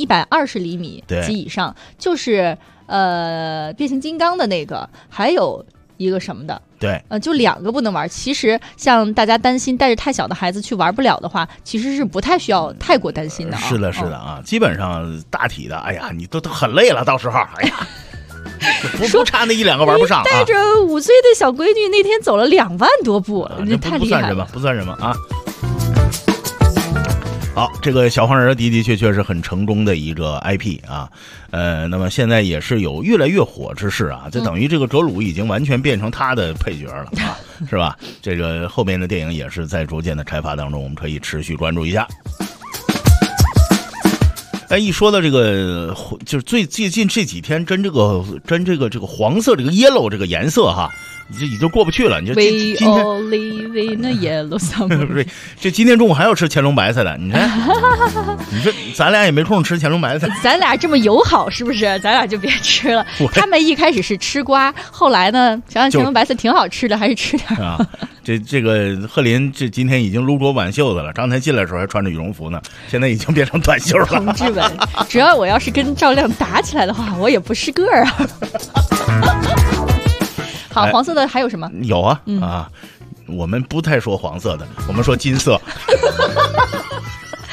[SPEAKER 3] 120厘米及以上，就是变形金刚的那个，还有一个什么的，
[SPEAKER 2] 对，
[SPEAKER 3] 就2个不能玩。其实像大家担心带着太小的孩子去玩不了的话，其实是不太需要太过担心的
[SPEAKER 2] 是的基本上大体的，哎呀，你都很累了，到时候，哎呀。不差那1、2个玩不上
[SPEAKER 3] 带着5岁的小闺女那天走了2万多步，这太厉害了，
[SPEAKER 2] 不算什么好，这个小黄人的确是很成功的一个 IP 那么现在也是有越来越火之势这等于这个哲鲁已经完全变成他的配角了是吧？这个后面的电影也是在逐渐的开发当中，我们可以持续关注一下。一说到这个，就是最近这几天跟这个黄色这个 yellow 这个颜色已经过不去了。你说今天
[SPEAKER 3] We all live in a yellow summer
[SPEAKER 2] 不是，这今天中午还要吃乾隆白菜的，你看，你说咱俩也没空吃乾隆白菜，
[SPEAKER 3] 咱俩这么友好是不是？咱俩就别吃了。他们一开始是吃瓜，后来呢，想想乾隆白菜挺好吃的，还是吃点
[SPEAKER 2] 这个贺林这今天已经撸过挽袖子了，刚才进来的时候还穿着羽绒服呢，现在已经变成短袖了。
[SPEAKER 3] 同志们，只要我要是跟赵亮打起来的话，我也不是个儿好，黄色的还有什么？
[SPEAKER 2] 有我们不太说黄色的，我们说金色。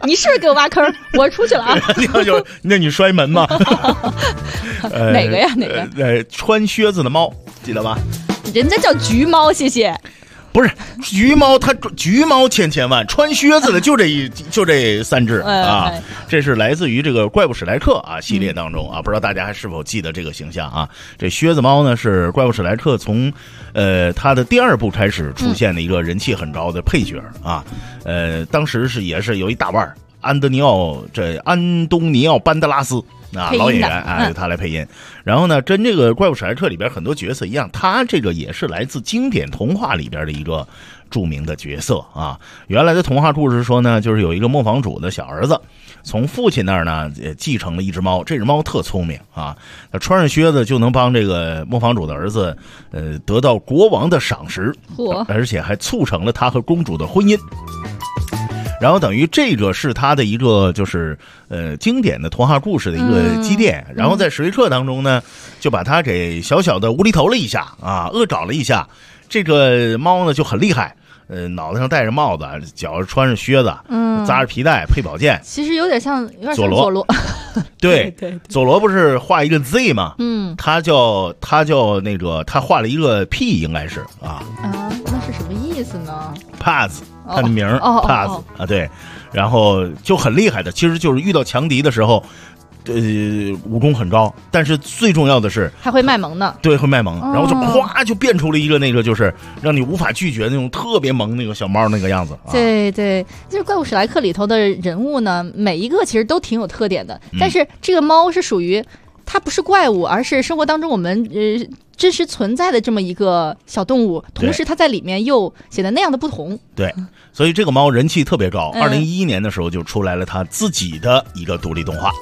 [SPEAKER 3] 你是不是给我挖坑？我出去了啊！
[SPEAKER 2] 那你摔门吗？
[SPEAKER 3] 哪个呀？哪个？
[SPEAKER 2] 穿靴子的猫，记得吧？
[SPEAKER 3] 人家叫橘猫，谢谢。
[SPEAKER 2] 不是橘猫，它橘猫千万，穿靴子的就这3只啊。这是来自于这个怪物史莱克啊系列当中啊，不知道大家还是否记得这个形象啊？这靴子猫呢是怪物史莱克从它的第2部开始出现的一个人气很高的配角啊。当时也是有一大腕安东尼奥班德拉斯。老演员由他来配音。然后呢，跟这个怪物史莱克里边很多角色一样，他这个也是来自经典童话里边的一个著名的角色啊。原来的童话故事说呢，就是有一个磨坊主的小儿子，从父亲那儿呢也继承了一只猫，这只猫特聪明啊，他穿上靴子就能帮这个磨坊主的儿子得到国王的赏识，而且还促成了他和公主的婚姻。然后等于这个是他的一个就是经典的童话故事的一个积淀，然后在史莱克当中呢，就把他给小小的无厘头了一下啊，恶搞了一下。这个猫呢就很厉害，脑袋上戴着帽子，脚上穿着靴子，扎着皮带，配宝剑。
[SPEAKER 3] 其实有点像佐罗。
[SPEAKER 2] 对，佐罗不是画一个 Z 吗？他叫那个他画了一个 P 应该是啊。
[SPEAKER 3] 那是什么意思呢
[SPEAKER 2] ？Paz。他的名Paz 啊，对，然后就很厉害的，其实就是遇到强敌的时候，武功很高，但是最重要的是
[SPEAKER 3] 还会卖萌呢。
[SPEAKER 2] 对，会卖萌，然后就哗就变出了一个那个就是让你无法拒绝那种特别萌那个小猫那个样子。
[SPEAKER 3] 对对，就是怪物史莱克里头的人物呢，每一个其实都挺有特点的，但是这个猫是属于它不是怪物，而是生活当中我们真实存在的这么一个小动物，同时它在里面又显得那样的不同。
[SPEAKER 2] 对，所以这个猫人气特别高。2011年的时候就出来了它自己的一个独立动画。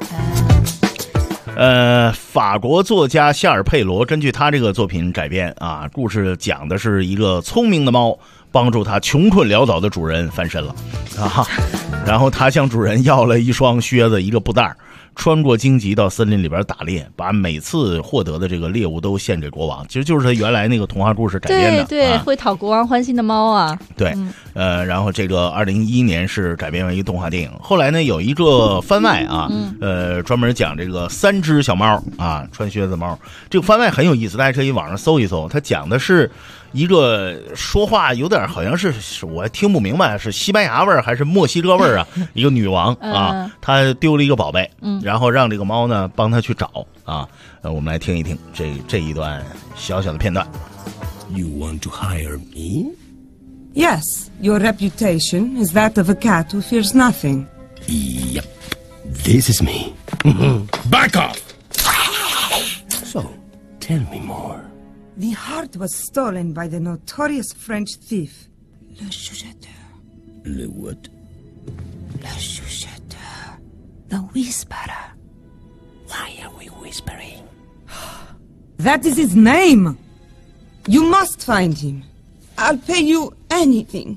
[SPEAKER 2] 法国作家夏尔佩罗根据他这个作品改编啊，故事讲的是一个聪明的猫帮助他穷困潦倒的主人翻身了啊，然后他向主人要了一双靴子，一个布袋，穿过荆棘到森林里边打猎，把每次获得的这个猎物都献给国王，其实就是他原来那个童话故事改编的。
[SPEAKER 3] 对，会讨国王欢心的猫啊。
[SPEAKER 2] 对，然后这个2011年是改编为一个动画电影。后来呢，有一个番外啊，专门讲这个3只小猫啊，穿靴子猫。这个番外很有意思，大家可以网上搜一搜。它讲的是一个说话有点好像是我听不明白是西班牙味儿还是墨西哥味儿啊，一个女王啊，她丢了一个宝贝，然后让这个猫呢帮她去找啊。我们来听一听这一段小小的片段。
[SPEAKER 18] You want to hire me?
[SPEAKER 19] Yes, your reputation is that of a cat who fears nothing.
[SPEAKER 18] Yep, this is me. Back off! So, tell me more.
[SPEAKER 19] The heart was stolen by the notorious French thief, Le Chuchoteur.
[SPEAKER 18] Le what?
[SPEAKER 19] Le Chuchoteur. The Whisperer.
[SPEAKER 18] Why are we whispering?
[SPEAKER 19] That is his name! You must find him. I'll pay you anything.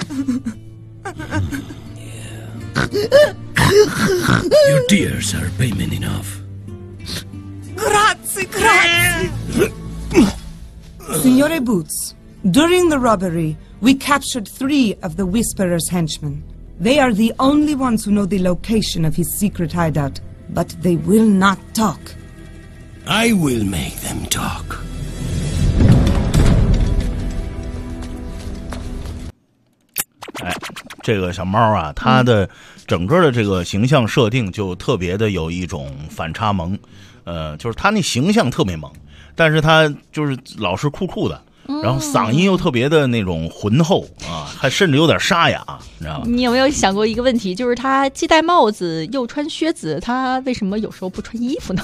[SPEAKER 18] Your tears are payment enough.
[SPEAKER 19] Grazie, grazie! Signore Boots, during the robbery, we captured 3 of the Whisperer's henchmen. They are the only ones who know the location of his secret hideout, but they will not talk.
[SPEAKER 18] I will make them talk.
[SPEAKER 2] 这个小猫啊，它的整个的这个形象设定就特别的有一种反差萌，就是它那形象特别萌，但是它就是老是酷酷的，然后嗓音又特别的那种浑厚啊，还甚至有点沙哑，你知道吗？
[SPEAKER 3] 你有没有想过一个问题，就是它既戴帽子又穿靴子，它为什么有时候不穿衣服呢？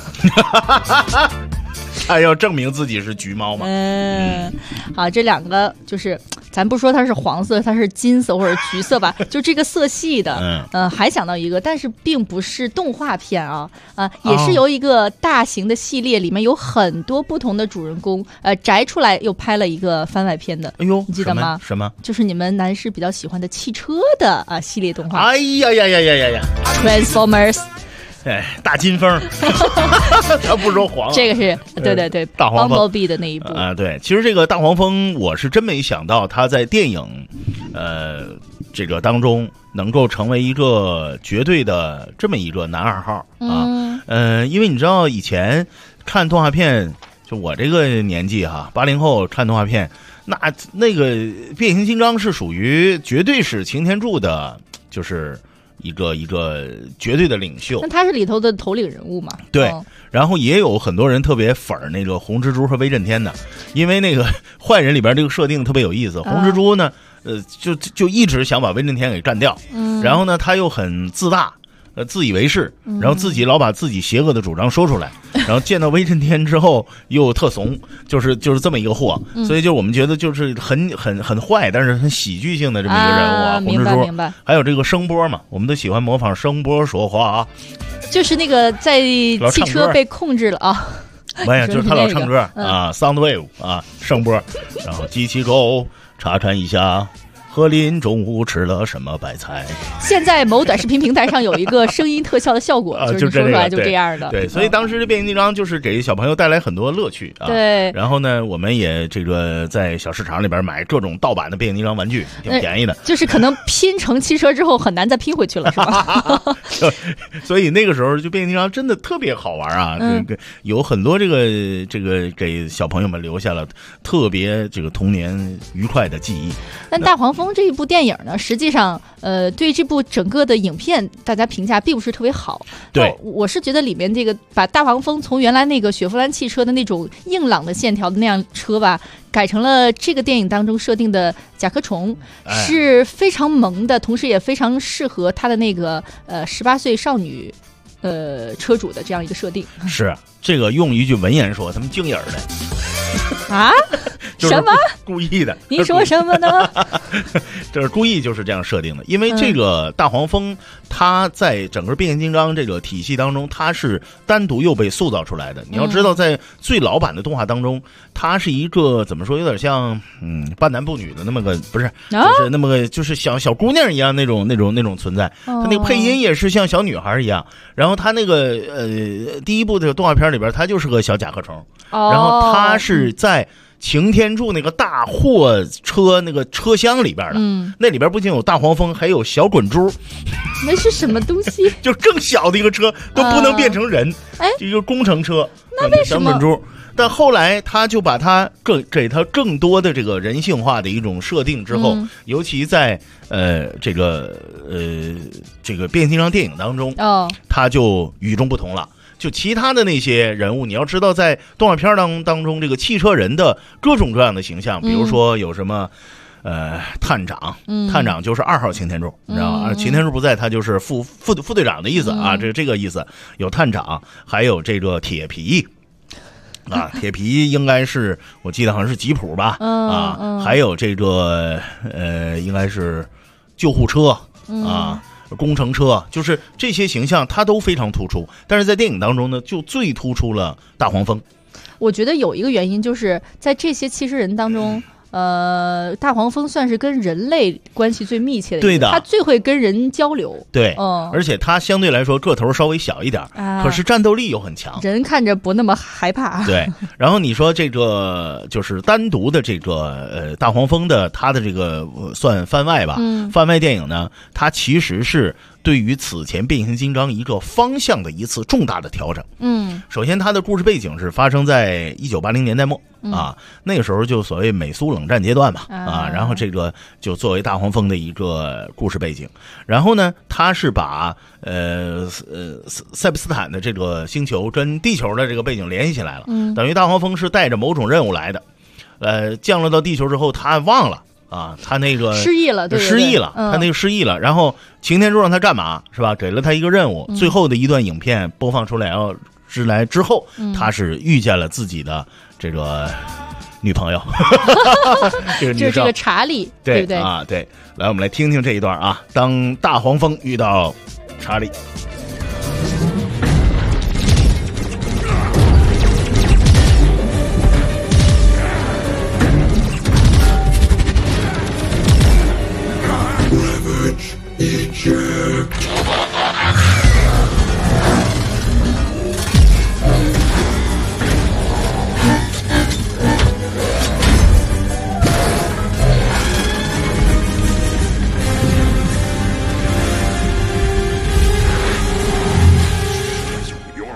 [SPEAKER 2] 他要证明自己是橘猫嘛。
[SPEAKER 3] 好，这2个就是咱不说它是黄色，它是金色或者橘色吧，就这个色系的。还想到一个，但是并不是动画片啊，也是由一个大型的系列，里面有很多不同的主人公，摘出来又拍了一个番外篇的。
[SPEAKER 2] 哎呦，
[SPEAKER 3] 你记得吗？
[SPEAKER 2] 什么？
[SPEAKER 3] 就是你们男士比较喜欢的汽车的系列动画。
[SPEAKER 2] 哎呀呀呀呀呀呀
[SPEAKER 3] ！Transformers。
[SPEAKER 2] 哎，大金风，他不说黄，
[SPEAKER 3] 这个是对，
[SPEAKER 2] 大黄蜂
[SPEAKER 3] Bumblebee 的那一部
[SPEAKER 2] 对，其实这个大黄蜂，我是真没想到他在电影， 这个当中能够成为一个绝对的这么一个男二号啊。因为你知道以前看动画片，就我这个年纪哈，80后看动画片，那个变形金刚是属于绝对是擎天柱的，就是一个绝对的领袖。
[SPEAKER 3] 那他是里头的头领人物嘛？
[SPEAKER 2] 对。然后也有很多人特别粉那个红蜘蛛和威震天的，因为那个坏人里边这个设定特别有意思。红蜘蛛呢，就一直想把威震天给干掉，然后呢他又很自大，自以为是，然后自己老把自己邪恶的主张说出来，然后见到威震天之后又特怂，就是这么一个货，所以就我们觉得就是很坏，但是很喜剧性的这么一个人物啊。红蜘蛛，
[SPEAKER 3] 明白。
[SPEAKER 2] 还有这个声波嘛，我们都喜欢模仿声波说话啊。
[SPEAKER 3] 就是那个在汽车被控制了啊，
[SPEAKER 2] 哎呀，就是他老唱歌啊 ，Sound Wave 啊，声波，然后机器狗查看一下。何林中午吃了什么白菜？
[SPEAKER 3] 现在某短视频平台上有一个声音特效的效果，就是说出来就这样的。
[SPEAKER 2] 对，所以当时这变形金刚就是给小朋友带来很多乐趣啊。
[SPEAKER 3] 对。
[SPEAKER 2] 然后呢，我们也这个在小市场里边买各种盗版的变形金刚玩具，挺便宜的。
[SPEAKER 3] 就是可能拼成汽车之后很难再拼回去了，是吧？
[SPEAKER 2] 所以那个时候就变形金刚真的特别好玩啊！这个有很多这个给小朋友们留下了特别这个童年愉快的记忆。
[SPEAKER 3] 但大黄蜂这一部电影呢，实际上对这部整个的影片大家评价并不是特别好。
[SPEAKER 2] 对，
[SPEAKER 3] 我是觉得里面这个把大黄蜂从原来那个雪佛兰汽车的那种硬朗的线条的那辆车吧，改成了这个电影当中设定的甲壳虫，是非常萌的，同时也非常适合他的那个18岁少女车主的这样一个设定。
[SPEAKER 2] 是这个用一句文言说，他们精影的
[SPEAKER 3] 啊。什么？
[SPEAKER 2] 故意的？
[SPEAKER 3] 你说什么呢？
[SPEAKER 2] 这是故意就是这样设定的，因为这个大黄蜂，它在整个变形金刚这个体系当中，它是单独又被塑造出来的。你要知道，在最老版的动画当中，它是一个怎么说，有点像半男不女的那么个，不是，就是那么个，就是小姑娘一样那种存在。它那个配音也是像小女孩一样，然后它那个第一部的动画片里边，它就是个小甲壳虫，然后它是在擎天柱那个大货车那个车厢里边的，那里边不仅有大黄蜂，还有小滚珠。
[SPEAKER 3] 那是什么东西？
[SPEAKER 2] 就更小的一个车都不能变成人，一个工程车。
[SPEAKER 3] 那为什么？
[SPEAKER 2] 小滚珠。但后来他就把它给它更多的这个人性化的一种设定之后，尤其在这个变形金刚电影当中，它就与众不同了。就其他的那些人物，你要知道，在动画片当中，这个汽车人的各种各样的形象，比如说有什么探长，探长就是2号擎天柱，你知道吗？擎天柱不在，他就是副队长的意思啊，这个意思。有探长，还有这个铁皮。啊，铁皮应该是我记得好像是吉普吧，还有这个应该是救护车啊。工程车，就是这些形象它都非常突出，但是在电影当中呢，就最突出了大黄蜂。
[SPEAKER 3] 我觉得有一个原因就是在这些汽车人当中，大黄蜂算是跟人类关系最密切的一个，
[SPEAKER 2] 对的，
[SPEAKER 3] 他最会跟人交流，
[SPEAKER 2] 对，而且他相对来说个头稍微小一点，可是战斗力又很强，
[SPEAKER 3] 人看着不那么害怕。
[SPEAKER 2] 对，然后你说这个就是单独的这个大黄蜂的他的这个算番外吧，番外电影呢，它其实是对于此前变形金刚一个方向的一次重大的调整。首先它的故事背景是发生在1980年代末啊，那个时候就所谓美苏冷战阶段嘛啊，然后这个就作为大黄蜂的一个故事背景，然后呢，它是把塞普斯坦的这个星球跟地球的这个背景联系起来了，等于大黄蜂是带着某种任务来的，降落到地球之后，他忘了。啊，他那个
[SPEAKER 3] 失忆了，对，
[SPEAKER 2] 失忆了，他那个失忆了。然后擎天柱让他干嘛？是吧？给了他一个任务。最后的一段影片播放出来之后，他是遇见了自己的这个女朋友，
[SPEAKER 3] 就是这个查理，对不对？
[SPEAKER 2] 啊，对。来，我们来听听这一段啊。当大黄蜂遇到查理。
[SPEAKER 10] Eject.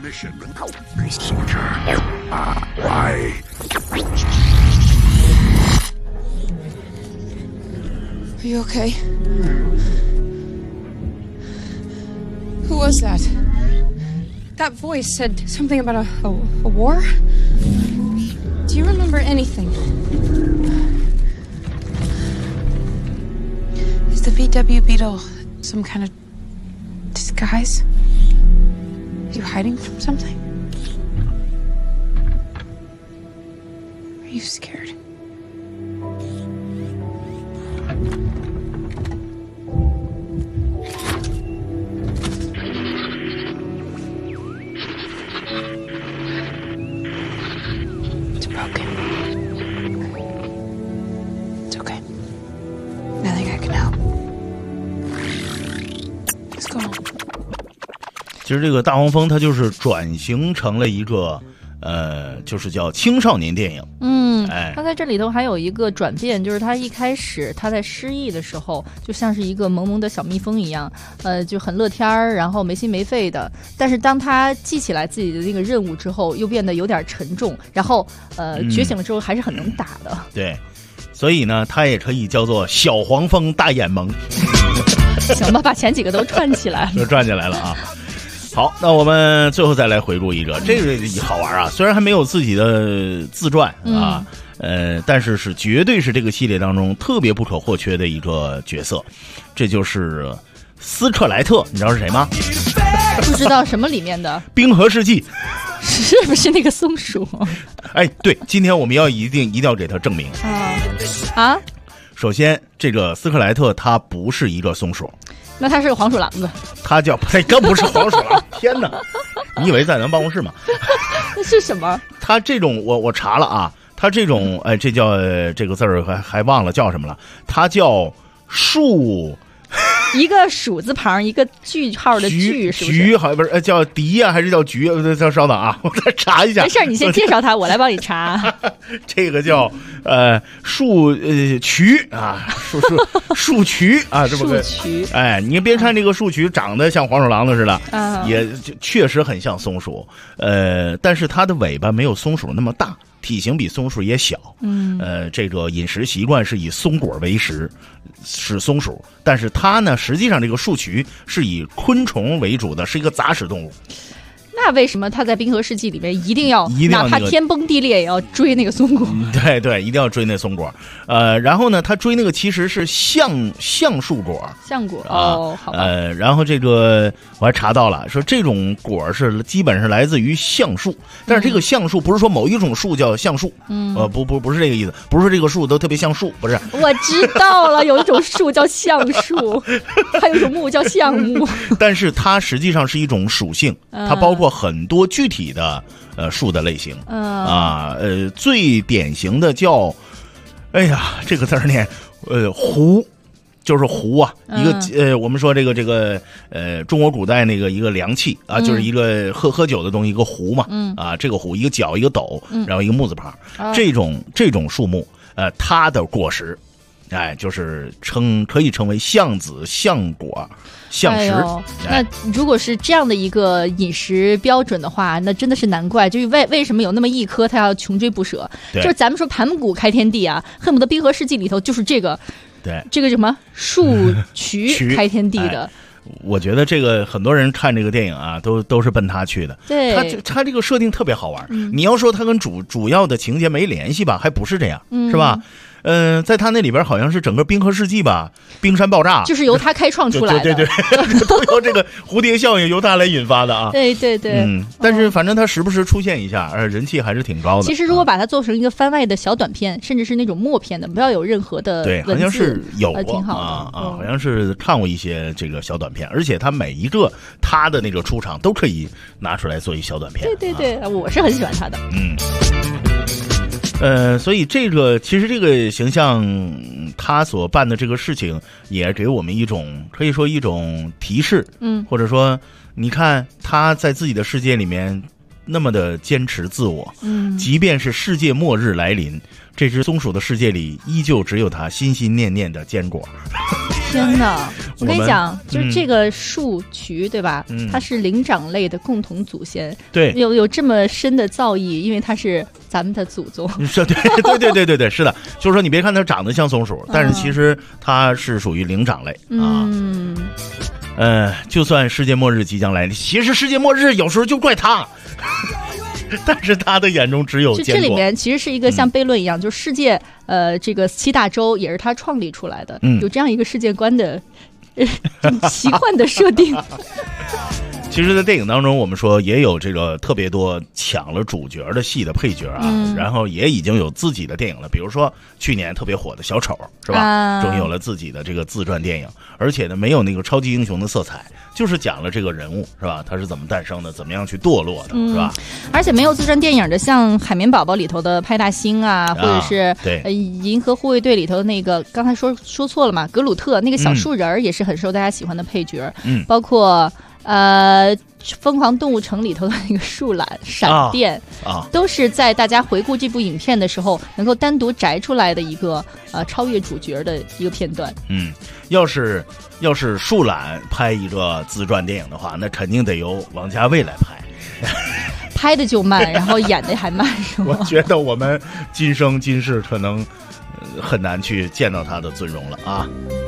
[SPEAKER 18] mission. Soldier, why?
[SPEAKER 20] Are you okay? Who was that? That voice said something about a war? Do you remember anything? Is the VW Beetle some kind of disguise? Are you hiding from something? Are you scared? It's broken. It's okay. Nothing I can help. Let's go home.
[SPEAKER 2] 其实这个大黄蜂它就是转型成了一个就是叫青少年电影。
[SPEAKER 3] 他在这里头还有一个转变，就是他一开始他在失忆的时候就像是一个萌萌的小蜜蜂一样，就很乐天儿，然后没心没肺的。但是当他记起来自己的那个任务之后，又变得有点沉重，然后觉醒了之后还是很能打的。
[SPEAKER 2] 对，所以呢，他也可以叫做小黄蜂大眼萌。
[SPEAKER 3] 行吧，把前几个都串起来了，
[SPEAKER 2] 都串起来了啊。好，那我们最后再来回顾一个，这个好玩啊！虽然还没有自己的自传啊，但是绝对是这个系列当中特别不可或缺的一个角色，这就是斯克莱特，你知道是谁吗？
[SPEAKER 3] 不知道什么里面的
[SPEAKER 2] 《冰河世纪》，
[SPEAKER 3] 是不是那个松鼠？
[SPEAKER 2] 哎，对，今天我们一定要给他证明
[SPEAKER 3] 啊！
[SPEAKER 2] 首先，这个斯克莱特他不是一个松鼠。
[SPEAKER 3] 那他是个黄鼠狼子，
[SPEAKER 2] 他叫更不是黄鼠狼，天哪！你以为在咱办公室吗？
[SPEAKER 3] 那是什么？
[SPEAKER 2] 他这种我查了啊，他这种这叫这个字儿还忘了叫什么了，他叫树。
[SPEAKER 3] 一个鼠字旁，一个句号的句，是不是？
[SPEAKER 2] 菊好像不是叫迪呀，还是叫菊？稍等啊，我再查一下。
[SPEAKER 3] 没事，你先介绍他，我来帮你查。
[SPEAKER 2] 这个叫树渠啊，树渠啊，这么个
[SPEAKER 3] 树渠。
[SPEAKER 2] 哎，你别看这个树渠长得像黄鼠狼的似的，也确实很像松鼠。但是它的尾巴没有松鼠那么大。体型比松鼠也小，这个饮食习惯是以松果为食，是松鼠，但是它呢，实际上这个树渠是以昆虫为主的，是一个杂食动物。
[SPEAKER 3] 那为什么他在《冰河世纪》里面一定要哪怕天崩地裂也要追那个松果？
[SPEAKER 2] 对，一定要追那松果。然后呢，他追那个其实是橡树果。
[SPEAKER 3] 橡果哦，好吧。
[SPEAKER 2] 然后这个我还查到了，说这种果是基本是来自于橡树，但是这个橡树不是说某一种树叫橡树，不是这个意思，不是说这个树都特别像树，不是。
[SPEAKER 3] 我知道了，有一种树叫橡树，还有一种木叫橡木。
[SPEAKER 2] 但是它实际上是一种属性，它包括很多具体的树的类型最典型的叫，哎呀，这个字儿念壶，就是壶啊，一个我们说这个中国古代那个一个凉器啊，就是一个喝酒的东西，一个壶嘛，这个壶一个角一个斗，然后一个木字旁，这种树木它的果实。就是可以称为橡子、橡果、橡实。
[SPEAKER 3] 那如果是这样的一个饮食标准的话，那真的是难怪，就是为什么有那么一颗他要穷追不舍？就是咱们说盘古开天地啊，恨不得《冰河世纪》里头就是这个，
[SPEAKER 2] 对，
[SPEAKER 3] 这个什么树渠开天地的。
[SPEAKER 2] 我觉得这个很多人看这个电影啊，都是奔他去的。
[SPEAKER 3] 对，
[SPEAKER 2] 他这个设定特别好玩。你要说他跟主要的情节没联系吧，还不是这样，是吧？在他那里边好像是整个冰河世纪吧，冰山爆炸
[SPEAKER 3] 就是由他开创出来的，
[SPEAKER 2] 对，都由这个蝴蝶效应由他来引发的啊。
[SPEAKER 3] 对，
[SPEAKER 2] 但是反正他时不时出现一下，人气还是挺高的。
[SPEAKER 3] 其实如果把它做成一个番外的小短片，甚至是那种默片的，不要有任何的
[SPEAKER 2] 对，好像是有过
[SPEAKER 3] 挺好
[SPEAKER 2] 的好像是看过一些这个小短片，而且他每一个他的那个出场都可以拿出来做一小短片。
[SPEAKER 3] 对，我是很喜欢他的。
[SPEAKER 2] 所以其实这个形象，他所办的这个事情，也给我们可以说一种提示，或者说，你看他在自己的世界里面那么的坚持自我，即便是世界末日来临，这只松鼠的世界里依旧只有他心心念念的坚果。
[SPEAKER 3] 天哪！我跟你讲，就是这个树渠，对吧？它是灵长类的共同祖先。
[SPEAKER 2] 对，
[SPEAKER 3] 有这么深的造诣，因为它是咱们的祖宗。
[SPEAKER 2] 是，对，是的。就是说，你别看它长得像松鼠，但是其实它是属于灵长类啊。就算世界末日即将来临，其实世界末日有时候就怪它。但是他的眼中只有坚果。
[SPEAKER 3] 这里面其实是一个像悖论一样，就是世界这个7大洲也是他创立出来的，有这样一个世界观的奇幻的设定。
[SPEAKER 2] 其实，在电影当中，我们说也有这个特别多抢了主角的戏的配角啊，然后也已经有自己的电影了。比如说去年特别火的小丑，是吧？终于有了自己的这个自传电影，而且呢，没有那个超级英雄的色彩，就是讲了这个人物，是吧？他是怎么诞生的，怎么样去堕落的，是吧？
[SPEAKER 3] 而且没有自传电影的，像《海绵宝宝》里头的派大星啊，或者是银河护卫队里头的那个，刚才说错了嘛，格鲁特那个小树人也是很受大家喜欢的配角，包括。疯狂动物城里头的那个树懒闪电都是在大家回顾这部影片的时候能够单独摘出来的一个超越主角的一个片段。
[SPEAKER 2] 要是树懒拍一个自传电影的话，那肯定得由王家卫来拍。
[SPEAKER 3] 拍的就慢，然后演的还慢，是吗？
[SPEAKER 2] 我觉得我们今生今世可能很难去见到他的尊容了啊。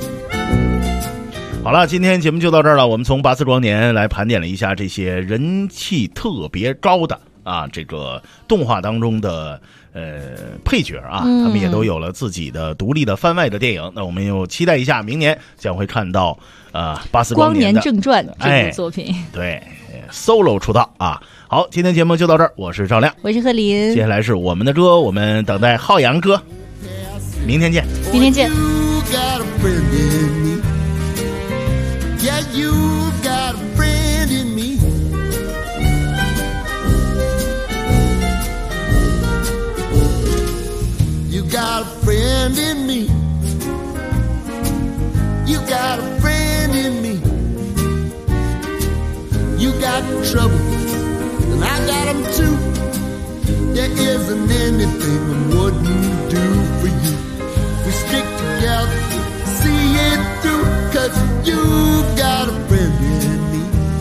[SPEAKER 2] 好了，今天节目就到这儿了。我们从八四光年来盘点了一下这些人气特别高的这个动画当中的配角他们也都有了自己的独立的番外的电影。那我们又期待一下，明年将会看到八四光年的《
[SPEAKER 3] 正传》这部作品。
[SPEAKER 2] 对 ，solo 出道啊。好，今天节目就到这儿，我是赵亮，
[SPEAKER 3] 我是贺林。
[SPEAKER 2] 接下来是我们的歌，我们等待浩洋哥。明天见。
[SPEAKER 3] 明天见。
[SPEAKER 10] Yeah, you got a friend in me. You got a friend in me. You got a friend in me. You got trouble, and I got them too. There isn't anything I wouldn't do for you. We stick together, see it through, 'cause you've got a friend in me.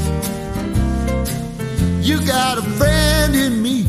[SPEAKER 10] You got a friend in me.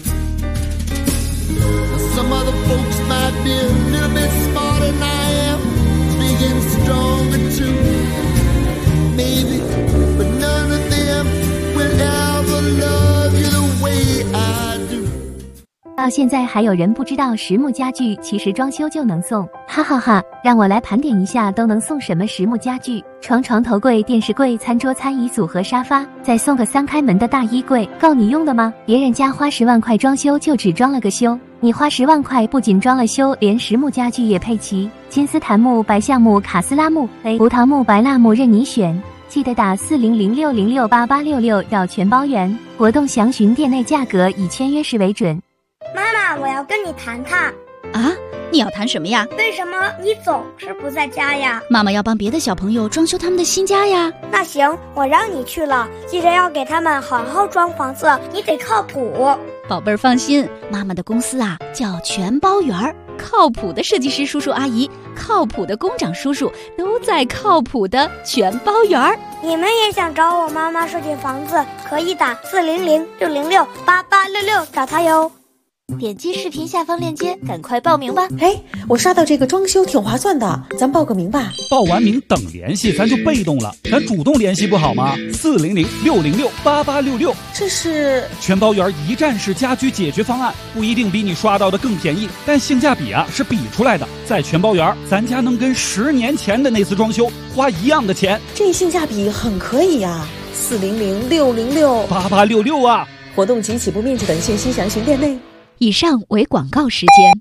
[SPEAKER 10] Now some other folks might be a little bit smarter than I am, big and stronger too, maybe, but none of them will ever love you the way I do.
[SPEAKER 21] 到现在还有人不知道实木家具其实装修就能送，哈哈哈！让我来盘点一下都能送什么实木家具：床头柜、电视柜、餐桌、餐椅组合、沙发，再送个3开门的大衣柜，够你用的吗？别人家花10万块装修就只装了个修，你花10万块不仅装了修，连实木家具也配齐，金丝檀木、白橡木、卡斯拉木、葡萄木、白蜡木任你选。记得打4006068866要全包圆，活动详询店内价格，以签约时为准。
[SPEAKER 22] 妈妈，我要跟你谈谈。
[SPEAKER 13] 啊，你要谈什么呀？
[SPEAKER 22] 为什么你总是不在家呀？
[SPEAKER 13] 妈妈要帮别的小朋友装修他们的新家呀。
[SPEAKER 22] 那行，我让你去了，记得要给他们好好装房子，你得靠谱。
[SPEAKER 13] 宝贝儿放心，妈妈的公司叫全包园儿，靠谱的设计师叔叔阿姨，靠谱的工长叔叔都在靠谱的全包园儿。
[SPEAKER 22] 你们也想找我妈妈设计房子，可以打4006068866找她哟。
[SPEAKER 23] 点击视频下方链接，赶快报名吧！
[SPEAKER 11] 哎，我刷到这个装修挺划算的，咱报个名吧。
[SPEAKER 12] 报完名等联系，咱就被动了，咱主动联系不好吗？4006068866，
[SPEAKER 11] 这是
[SPEAKER 12] 全包园一站式家居解决方案，不一定比你刷到的更便宜，但性价比是比出来的。在全包园，咱家能跟10年前的那次装修花一样的钱，
[SPEAKER 11] 这性价比很可以呀。4006068866
[SPEAKER 12] 啊！
[SPEAKER 11] 活动及起步面积等信息详询店内。
[SPEAKER 13] 以上为广告时间。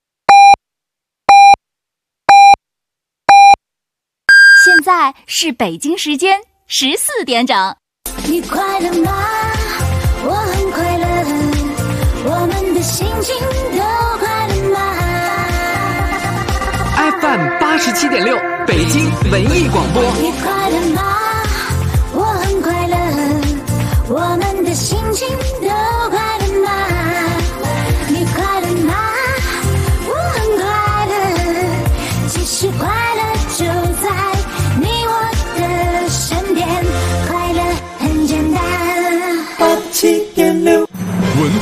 [SPEAKER 23] 现在是北京时间14点整。
[SPEAKER 24] 你快乐吗？我很快乐，我们的心情都快乐吗
[SPEAKER 17] ？FM 87.6，北京文艺广播。
[SPEAKER 24] 你快乐吗？我很快乐，我们的心情都快乐吗？你快乐吗？我很快乐，其实快乐就在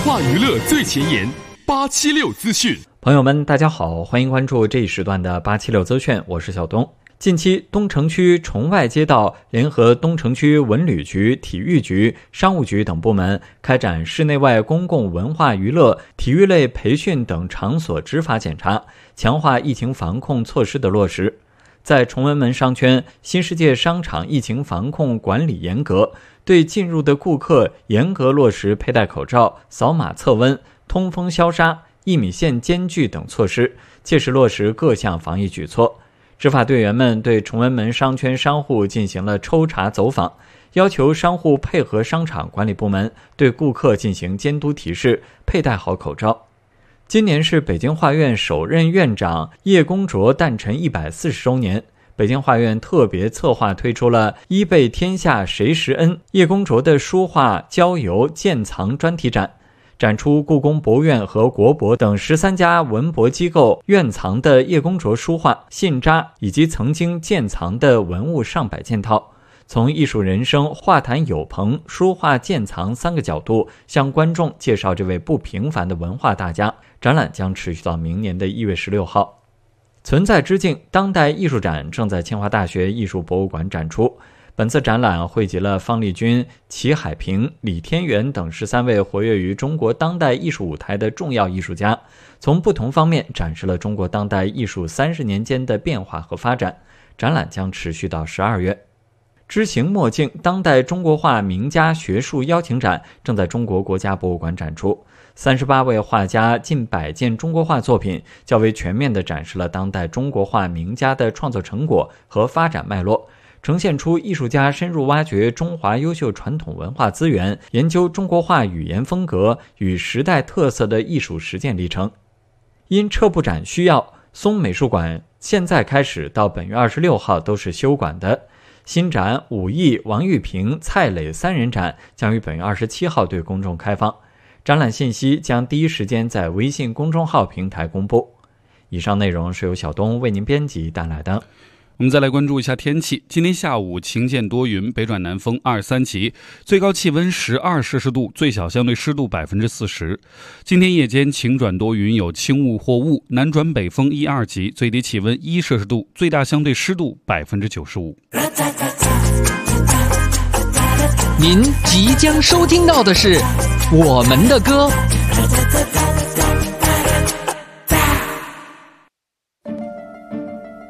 [SPEAKER 4] 化娱乐最前沿，876资讯。
[SPEAKER 5] 朋友们，大家好，欢迎关注这一时段的876资讯，我是小东。近期，东城区崇外街道联合东城区文旅局、体育局、商务局等部门开展室内外公共文化娱乐、体育类培训等场所执法检查，强化疫情防控措施的落实。在崇文门商圈，新世界商场疫情防控管理严格，对进入的顾客严格落实佩戴口罩、扫码测温、通风消杀、1米线间距等措施，切实落实各项防疫举措。执法队员们对崇文门商圈商户进行了抽查走访，要求商户配合商场管理部门对顾客进行监督提示，佩戴好口罩。今年是北京画院首任院长叶公卓诞辰140周年，北京画院特别策划推出了“一贝天下谁识恩”叶公卓的书画郊游鉴藏专题展，展出故宫博物院和国博等13家文博机构院藏的叶公卓书画、信札以及曾经鉴藏的文物上百件套，从艺术人生、画坛有朋、书画鉴藏3个角度向观众介绍这位不平凡的文化大家。展览将持续到明年的1月16号。存在之境当代艺术展正在清华大学艺术博物馆展出。本次展览汇集了方力钧、齐海平、李天元等13位活跃于中国当代艺术舞台的重要艺术家，从不同方面展示了中国当代艺术30年间的变化和发展。展览将持续到12月。知行墨镜当代中国画名家学术邀请展正在中国国家博物馆展出。38位画家近100件中国画作品，较为全面地展示了当代中国画名家的创作成果和发展脉络，呈现出艺术家深入挖掘中华优秀传统文化资源，研究中国画语言风格与时代特色的艺术实践历程。因撤布展需要，松美术馆现在开始到本月26号都是休馆的。新展武艺、王玉平、蔡磊3人展将于本月27号对公众开放。展览信息将第一时间在微信公众号平台公布。以上内容是由小东为您编辑带来的。
[SPEAKER 12] 我们再来关注一下天气。今天下午晴间多云，北转南风2、3级，最高气温12摄氏度，最小相对湿度40%。今天夜间晴转多云，有轻雾或雾，南转北风1、2级，最低气温1摄氏度，最大相对湿度95%。
[SPEAKER 17] 您即将收听到的是我们的歌。